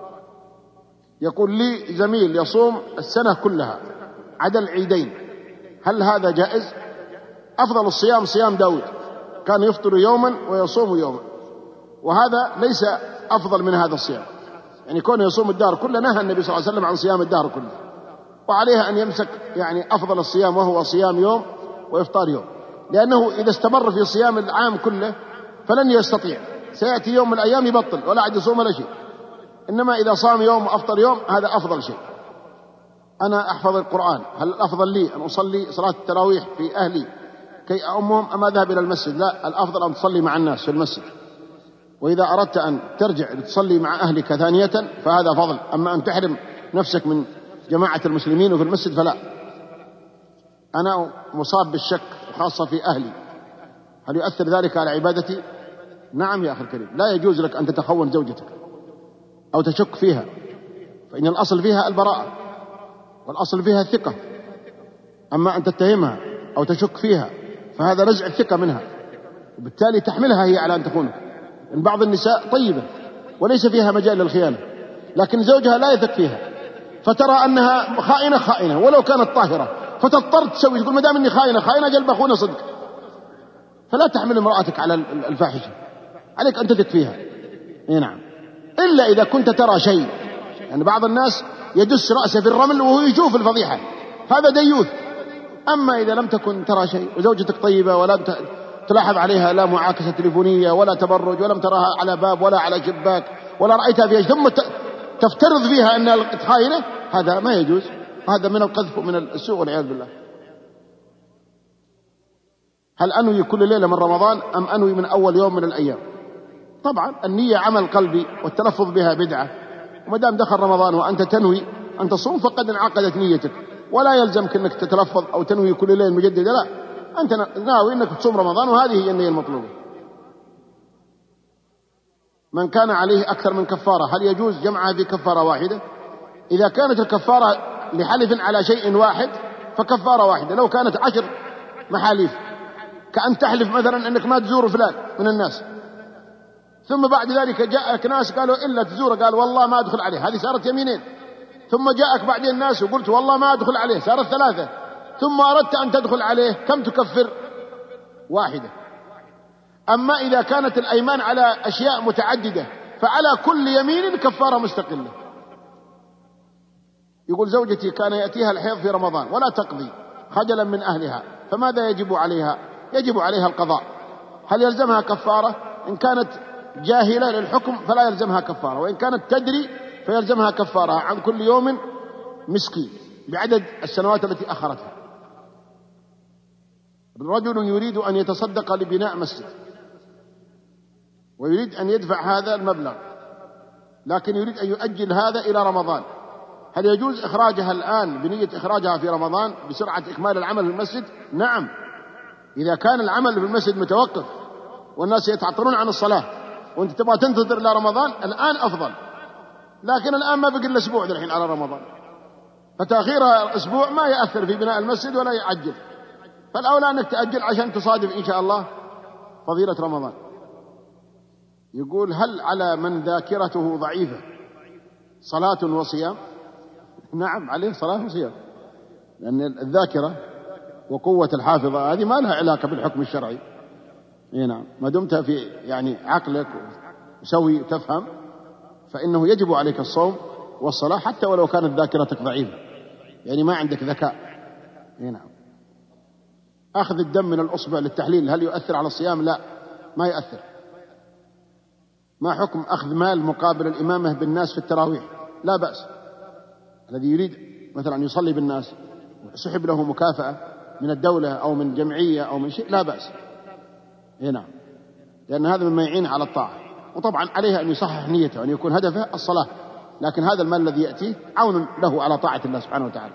يقول لي زميل يصوم السنة كلها عدا العيدين، هل هذا جائز؟ أفضل الصيام صيام داود، كان يفطر يوما ويصوم يوما، وهذا ليس أفضل من هذا الصيام. كونه يصوم الدهر كله، نهى النبي صلى الله عليه وسلم عن صيام الدهر كله، وعليها أن يمسك أفضل الصيام وهو صيام يوم وإفطار يوم، لأنه إذا استمر في صيام العام كله فلن يستطيع، سيأتي يوم من الأيام يبطل ولا عاد يصوم ولا شيء. إنما إذا صام يوم وأفطر يوم هذا أفضل شيء. أنا أحفظ القرآن، هل الأفضل لي أن أصلي صلاة التراويح في أهلي كي أؤمهم أم أذهب إلى المسجد؟ لا، الأفضل أن تصلي مع الناس في المسجد، وإذا أردت أن ترجع لتصلي مع أهلك ثانية فهذا فضل. أما أن تحرم نفسك من جماعة المسلمين وفي المسجد فلا. أنا مصاب بالشك خاصة في أهلي، هل يؤثر ذلك على عبادتي؟ نعم يا أخي الكريم، لا يجوز لك أن تتخون زوجتك أو تشك فيها، فإن الأصل فيها البراءة والأصل فيها الثقة. أما أن تتهمها أو تشك فيها فهذا نزع الثقة منها، وبالتالي تحملها هي على أن تخونك. إن بعض النساء طيبة وليس فيها مجال للخيانة، لكن زوجها لا يثق فيها، فترى أنها خائنة ولو كانت طاهرة، فتضطر تسوي، تقول ما دام إني خائنة أجل بخونة صدق. فلا تحمل امرأتك على الفاحشة، عليك أن تثق فيها. نعم، إلا إذا كنت ترى شيء، يعني بعض الناس يدس رأسه في الرمل وهو يشوف الفضيحة، هذا ديوث. أما إذا لم تكن ترى شيء وزوجتك طيبة ولم تلاحظ عليها لا معاكسة تليفونية ولا تبرج، ولم تراها على باب ولا على شباك ولا رأيتها فيها، ثم تفترض فيها أنها خائنة، هذا ما يجوز، هذا من القذف ومن السوء والعياذ بالله. هل أنوي كل ليلة من رمضان أم أنوي من أول يوم من الأيام؟ طبعا النية عمل قلبي والتلفظ بها بدعة، وما دام دخل رمضان وأنت تنوي أن تصوم فقد انعقدت نيتك، ولا يلزمك أنك تتلفظ أو تنوي كل ليلة مجددة، لا، أنت ناوي أنك تصوم رمضان وهذه هي النية المطلوبة. من كان عليه أكثر من كفارة هل يجوز جمعها في كفارة واحدة؟ إذا كانت الكفارة لحلف على شيء واحد فكفارة واحدة. لو كانت 10 محاليف، كأن تحلف مثلا أنك ما تزور فلان من الناس، ثم بعد ذلك جاءك ناس قالوا إلا تزوره، قال والله ما أدخل عليه، هذه صارت يمينين. ثم جاءك بعدين ناس وقلت والله ما أدخل عليه، صارت 3. ثم أردت أن تدخل عليه، كم تكفر؟ 1. أما إذا كانت الأيمان على أشياء متعددة فعلى كل يمين كفارة مستقلة. يقول زوجتي كان يأتيها الحيض في رمضان ولا تقضي خجلا من أهلها، فماذا يجب عليها؟ يجب عليها القضاء. هل يلزمها كفارة؟ إن كانت جاهلة للحكم فلا يلزمها كفارة، وإن كانت تدري فيلزمها كفارة عن كل يوم مسكين بعدد السنوات التي أخرتها. رجل يريد أن يتصدق لبناء مسجد ويريد أن يدفع هذا المبلغ، لكن يريد أن يؤجل هذا إلى رمضان، هل يجوز إخراجها الآن بنية إخراجها في رمضان بسرعة إكمال العمل في المسجد؟ نعم، إذا كان العمل في المسجد متوقف والناس يتعطلون عن الصلاة وأنت تبغى تنتظر إلى رمضان، الآن أفضل. لكن الآن ما بقي إلا أسبوع الحين على رمضان، فتأخيرها أسبوع ما يأثر في بناء المسجد ولا يعجل، فالأولى أنك تأجل عشان تصادف إن شاء الله فضيلة رمضان. يقول هل على من ذاكرته ضعيفة صلاة وصيام؟ نعم، عليه صلاة وصيام، لأن الذاكرة وقوة الحافظة هذه ما لها علاقة بالحكم الشرعي. نعم، ما دمت في يعني عقلك وسوي تفهم فإنه يجب عليك الصوم والصلاة حتى ولو كانت ذاكرتك ضعيفة، يعني ما عندك ذكاء. نعم. أخذ الدم من الأصبع للتحليل هل يؤثر على الصيام؟ لا، ما يؤثر. ما حكم أخذ مال مقابل الإمامة بالناس في التراويح؟ لا بأس. الذي يريد مثلا يصلي بالناس وسحب له مكافأة من الدولة أو من جمعية أو من شيء لا بأس. نعم، لأن هذا مما يعين على الطاعة، وطبعا عليه أن يصحح نيته وأن يكون هدفه الصلاة، لكن هذا المال الذي يأتيه عون له على طاعة الله سبحانه وتعالى.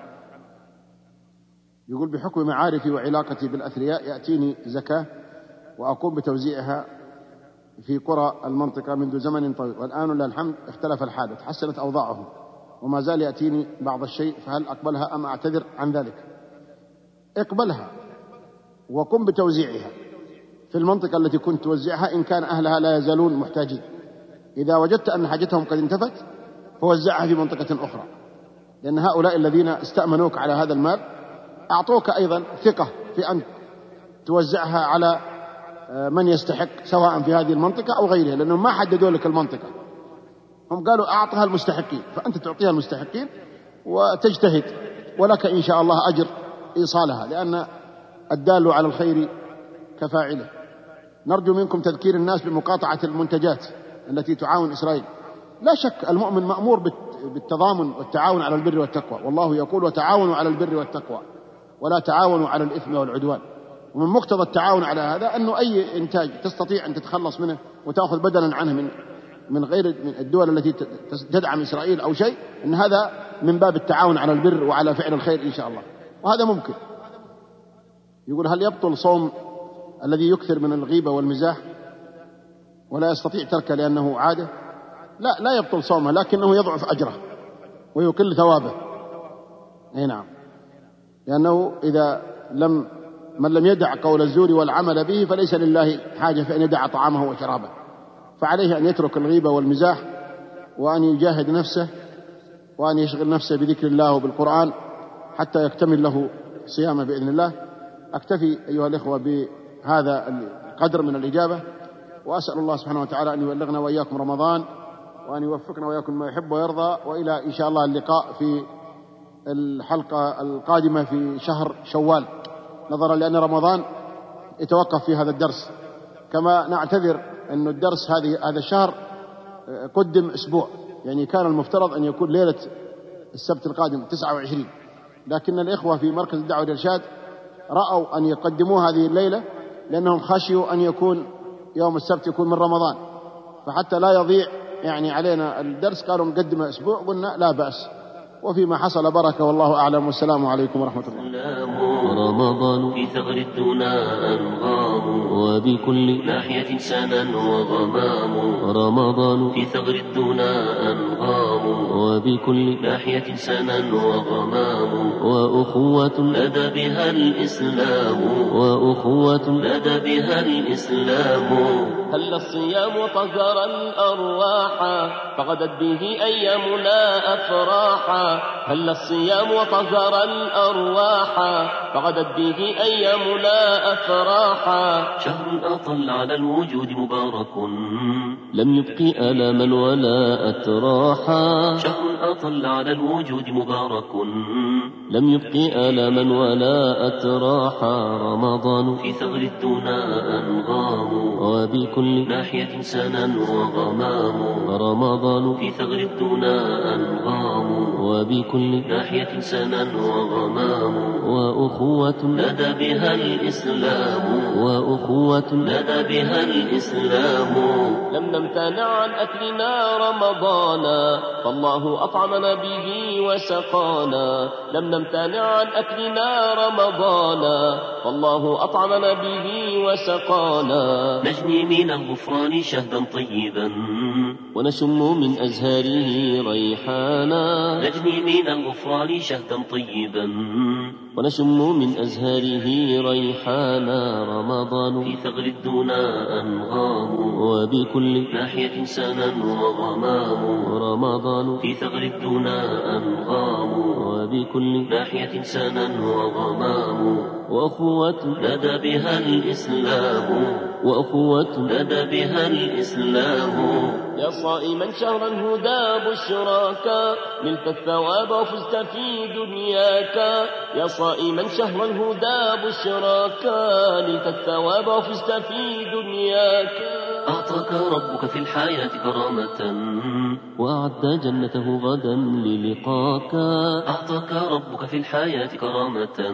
يقول بحكم معارفي وعلاقتي بالأثرياء يأتيني زكاة وأقوم بتوزيعها في قرى المنطقة منذ زمن طويل، والآن لله الحمد اختلف الحال وتحسنت أوضاعهم وما زال يأتيني بعض الشيء، فهل أقبلها أم أعتذر عن ذلك؟ اقبلها وقم بتوزيعها في المنطقة التي كنت توزعها إن كان أهلها لا يزالون محتاجين. إذا وجدت أن حاجتهم قد انتفت فوزعها في منطقة أخرى، لأن هؤلاء الذين استأمنوك على هذا المال أعطوك أيضا ثقة في أن توزعها على من يستحق سواء في هذه المنطقة أو غيرها، لأنهم ما حددوا لك المنطقة، هم قالوا أعطها المستحقين، فأنت تعطيها المستحقين وتجتهد ولك إن شاء الله أجر إيصالها، لأن الدال على الخير كفاعله. نرجو منكم تذكير الناس بمقاطعة المنتجات التي تعاون إسرائيل. لا شك المؤمن مأمور بالتضامن والتعاون على البر والتقوى، والله يقول وتعاونوا على البر والتقوى ولا تعاونوا على الإثم والعدوان. ومن مقتضى التعاون على هذا أنه أي إنتاج تستطيع أن تتخلص منه وتأخذ بدلا عنه من غير من الدول التي تدعم إسرائيل أو شيء، أن هذا من باب التعاون على البر وعلى فعل الخير إن شاء الله، وهذا ممكن. يقول هل يبطل صوم الذي يكثر من الغيبة والمزاح ولا يستطيع تركه لأنه عادة؟ لا يبطل صومه، لكنه يضعف أجره ويقل ثوابه. أي نعم، لأنه إذا من لم يدع قول الزور والعمل به فليس لله حاجة في أن يدع طعامه وشرابه، فعليه أن يترك الغيبة والمزاح وأن يجاهد نفسه وأن يشغل نفسه بذكر الله وبالقرآن حتى يكتمل له صيامه بإذن الله. أكتفي أيها الإخوة بهذا القدر من الإجابة، وأسأل الله سبحانه وتعالى أن يبلغنا وإياكم رمضان وأن يوفقنا وإياكم ما يحب ويرضى، وإلى إن شاء الله اللقاء في الحلقة القادمة في شهر شوال، نظرا لأن رمضان يتوقف في هذا الدرس، كما نعتذر أن الدرس هذا الشهر قدم أسبوع، يعني كان المفترض أن يكون ليلة السبت القادم 29، لكن الإخوة في مركز الدعوة والإرشاد رأوا أن يقدموا هذه الليلة لأنهم خشيوا أن يكون يوم السبت يكون من رمضان، فحتى لا يضيع يعني علينا الدرس قالوا نقدمه أسبوع، قلنا لا بأس، وفيما حصل بركة، والله أعلم، والسلام عليكم ورحمة الله. رمضان في ثغر الدنا أنغام وبكل ناحية سنا وغمام. رمضان في ثغر الدنا أنغام وبكل ناحية سنا وغمام. وأخوة لدى بها الإسلام، وأخوة لدى بها الإسلام. هل الصيام طهر الأرواح فغدت به أيامنا أفراحا. هل الصيام طهر الأرواح فغدت به أيامنا أفراحا. شهر أطل على الوجود مبارك لم يبقي ألاما ولا أتراحا. شهر أطل على الوجود مبارك لم يبقي ألاما ولا أتراحا. رمضان في ثغر الدنا أنغام وبكل ناحية سنا وغمام. رمضان في ثغر الدنا أنغام وبكل ناحية سنا وغمام. وأخوة لدى بها الإسلام، وأخوة لدى بها الإسلام. لم نمتنع عن أكلنا رمضانا فالله أطعمنا به وسقانا. لم نمتنع عن أكلنا رمضانا فالله أطعمنا به وسقانا. نجني من الغفران شهدا طيبا ونشم من أزهاره ريحانا. نجني من الغفران شهدا طيبا ونشم من أزهاره ريحانا. رمضان في ثغر الدنا أنغام وبكل ناحية سنا وغمام. رمضان في ثغر الدنا أنغام وبكل ناحية سنا وغمام. وأخوة لدى بها الإسلام، وأخوة لدى بها الإسلام. يا صائما شهر الهدى بشراك نلت الثواب وفزت في دنياك. يا صائما شهر الهدى بشراك نلت الثواب وفزت في دنياك. أعطاك ربك في الحياة كرامة وأعد جنته غدا للقاك. أعطاك ربك في الحياة كرامة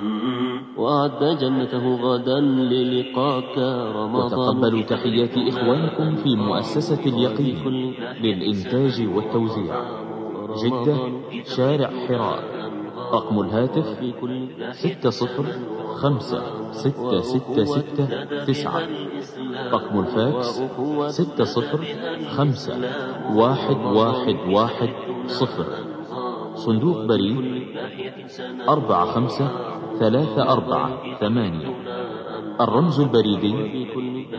وأعد جنته غدا للقاك. رمضان. وتقبلوا تحيات إخوانكم في مؤسسة اليقين للإنتاج والتوزيع، جدة، شارع حراء. رقم الهاتف 605-666-9. رقم الفاكس 605-1110. صندوق بريد 45348. الرمز البريدي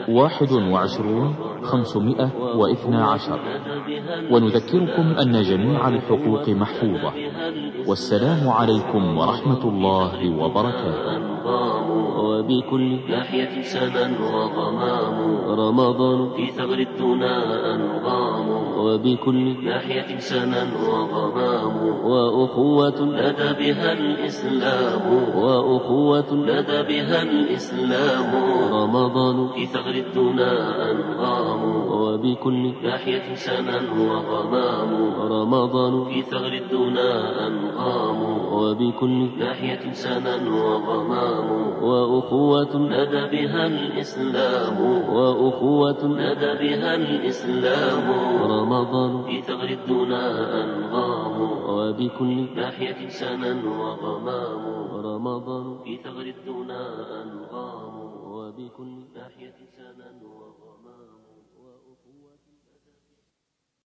21512. ونذكركم أن جميع الحقوق محفوظة. والسلام عليكم ورحمة الله وبركاته. وبكل ناحية سنا وغمام. رمضان في ثغر الدنا أنغام وبكل ناحية سنا وغمام. وأخوة لدى بها الإسلام، وأخوة لدى بها الإسلام. رمضان في ثغر الدنا أنغام وبكل ناحية سنا وغمام رمضان في ثغر الدنا أنغام وبكل ناحية سنا وغمام وأخوة ندى بها الإسلام وأخوة ندى بها الإسلام رمضان في ثغر الدنا أنغام وبكل ناحية سنا وغمام رمضان في ثغر الدنا أنغام وبكل ناحية سنا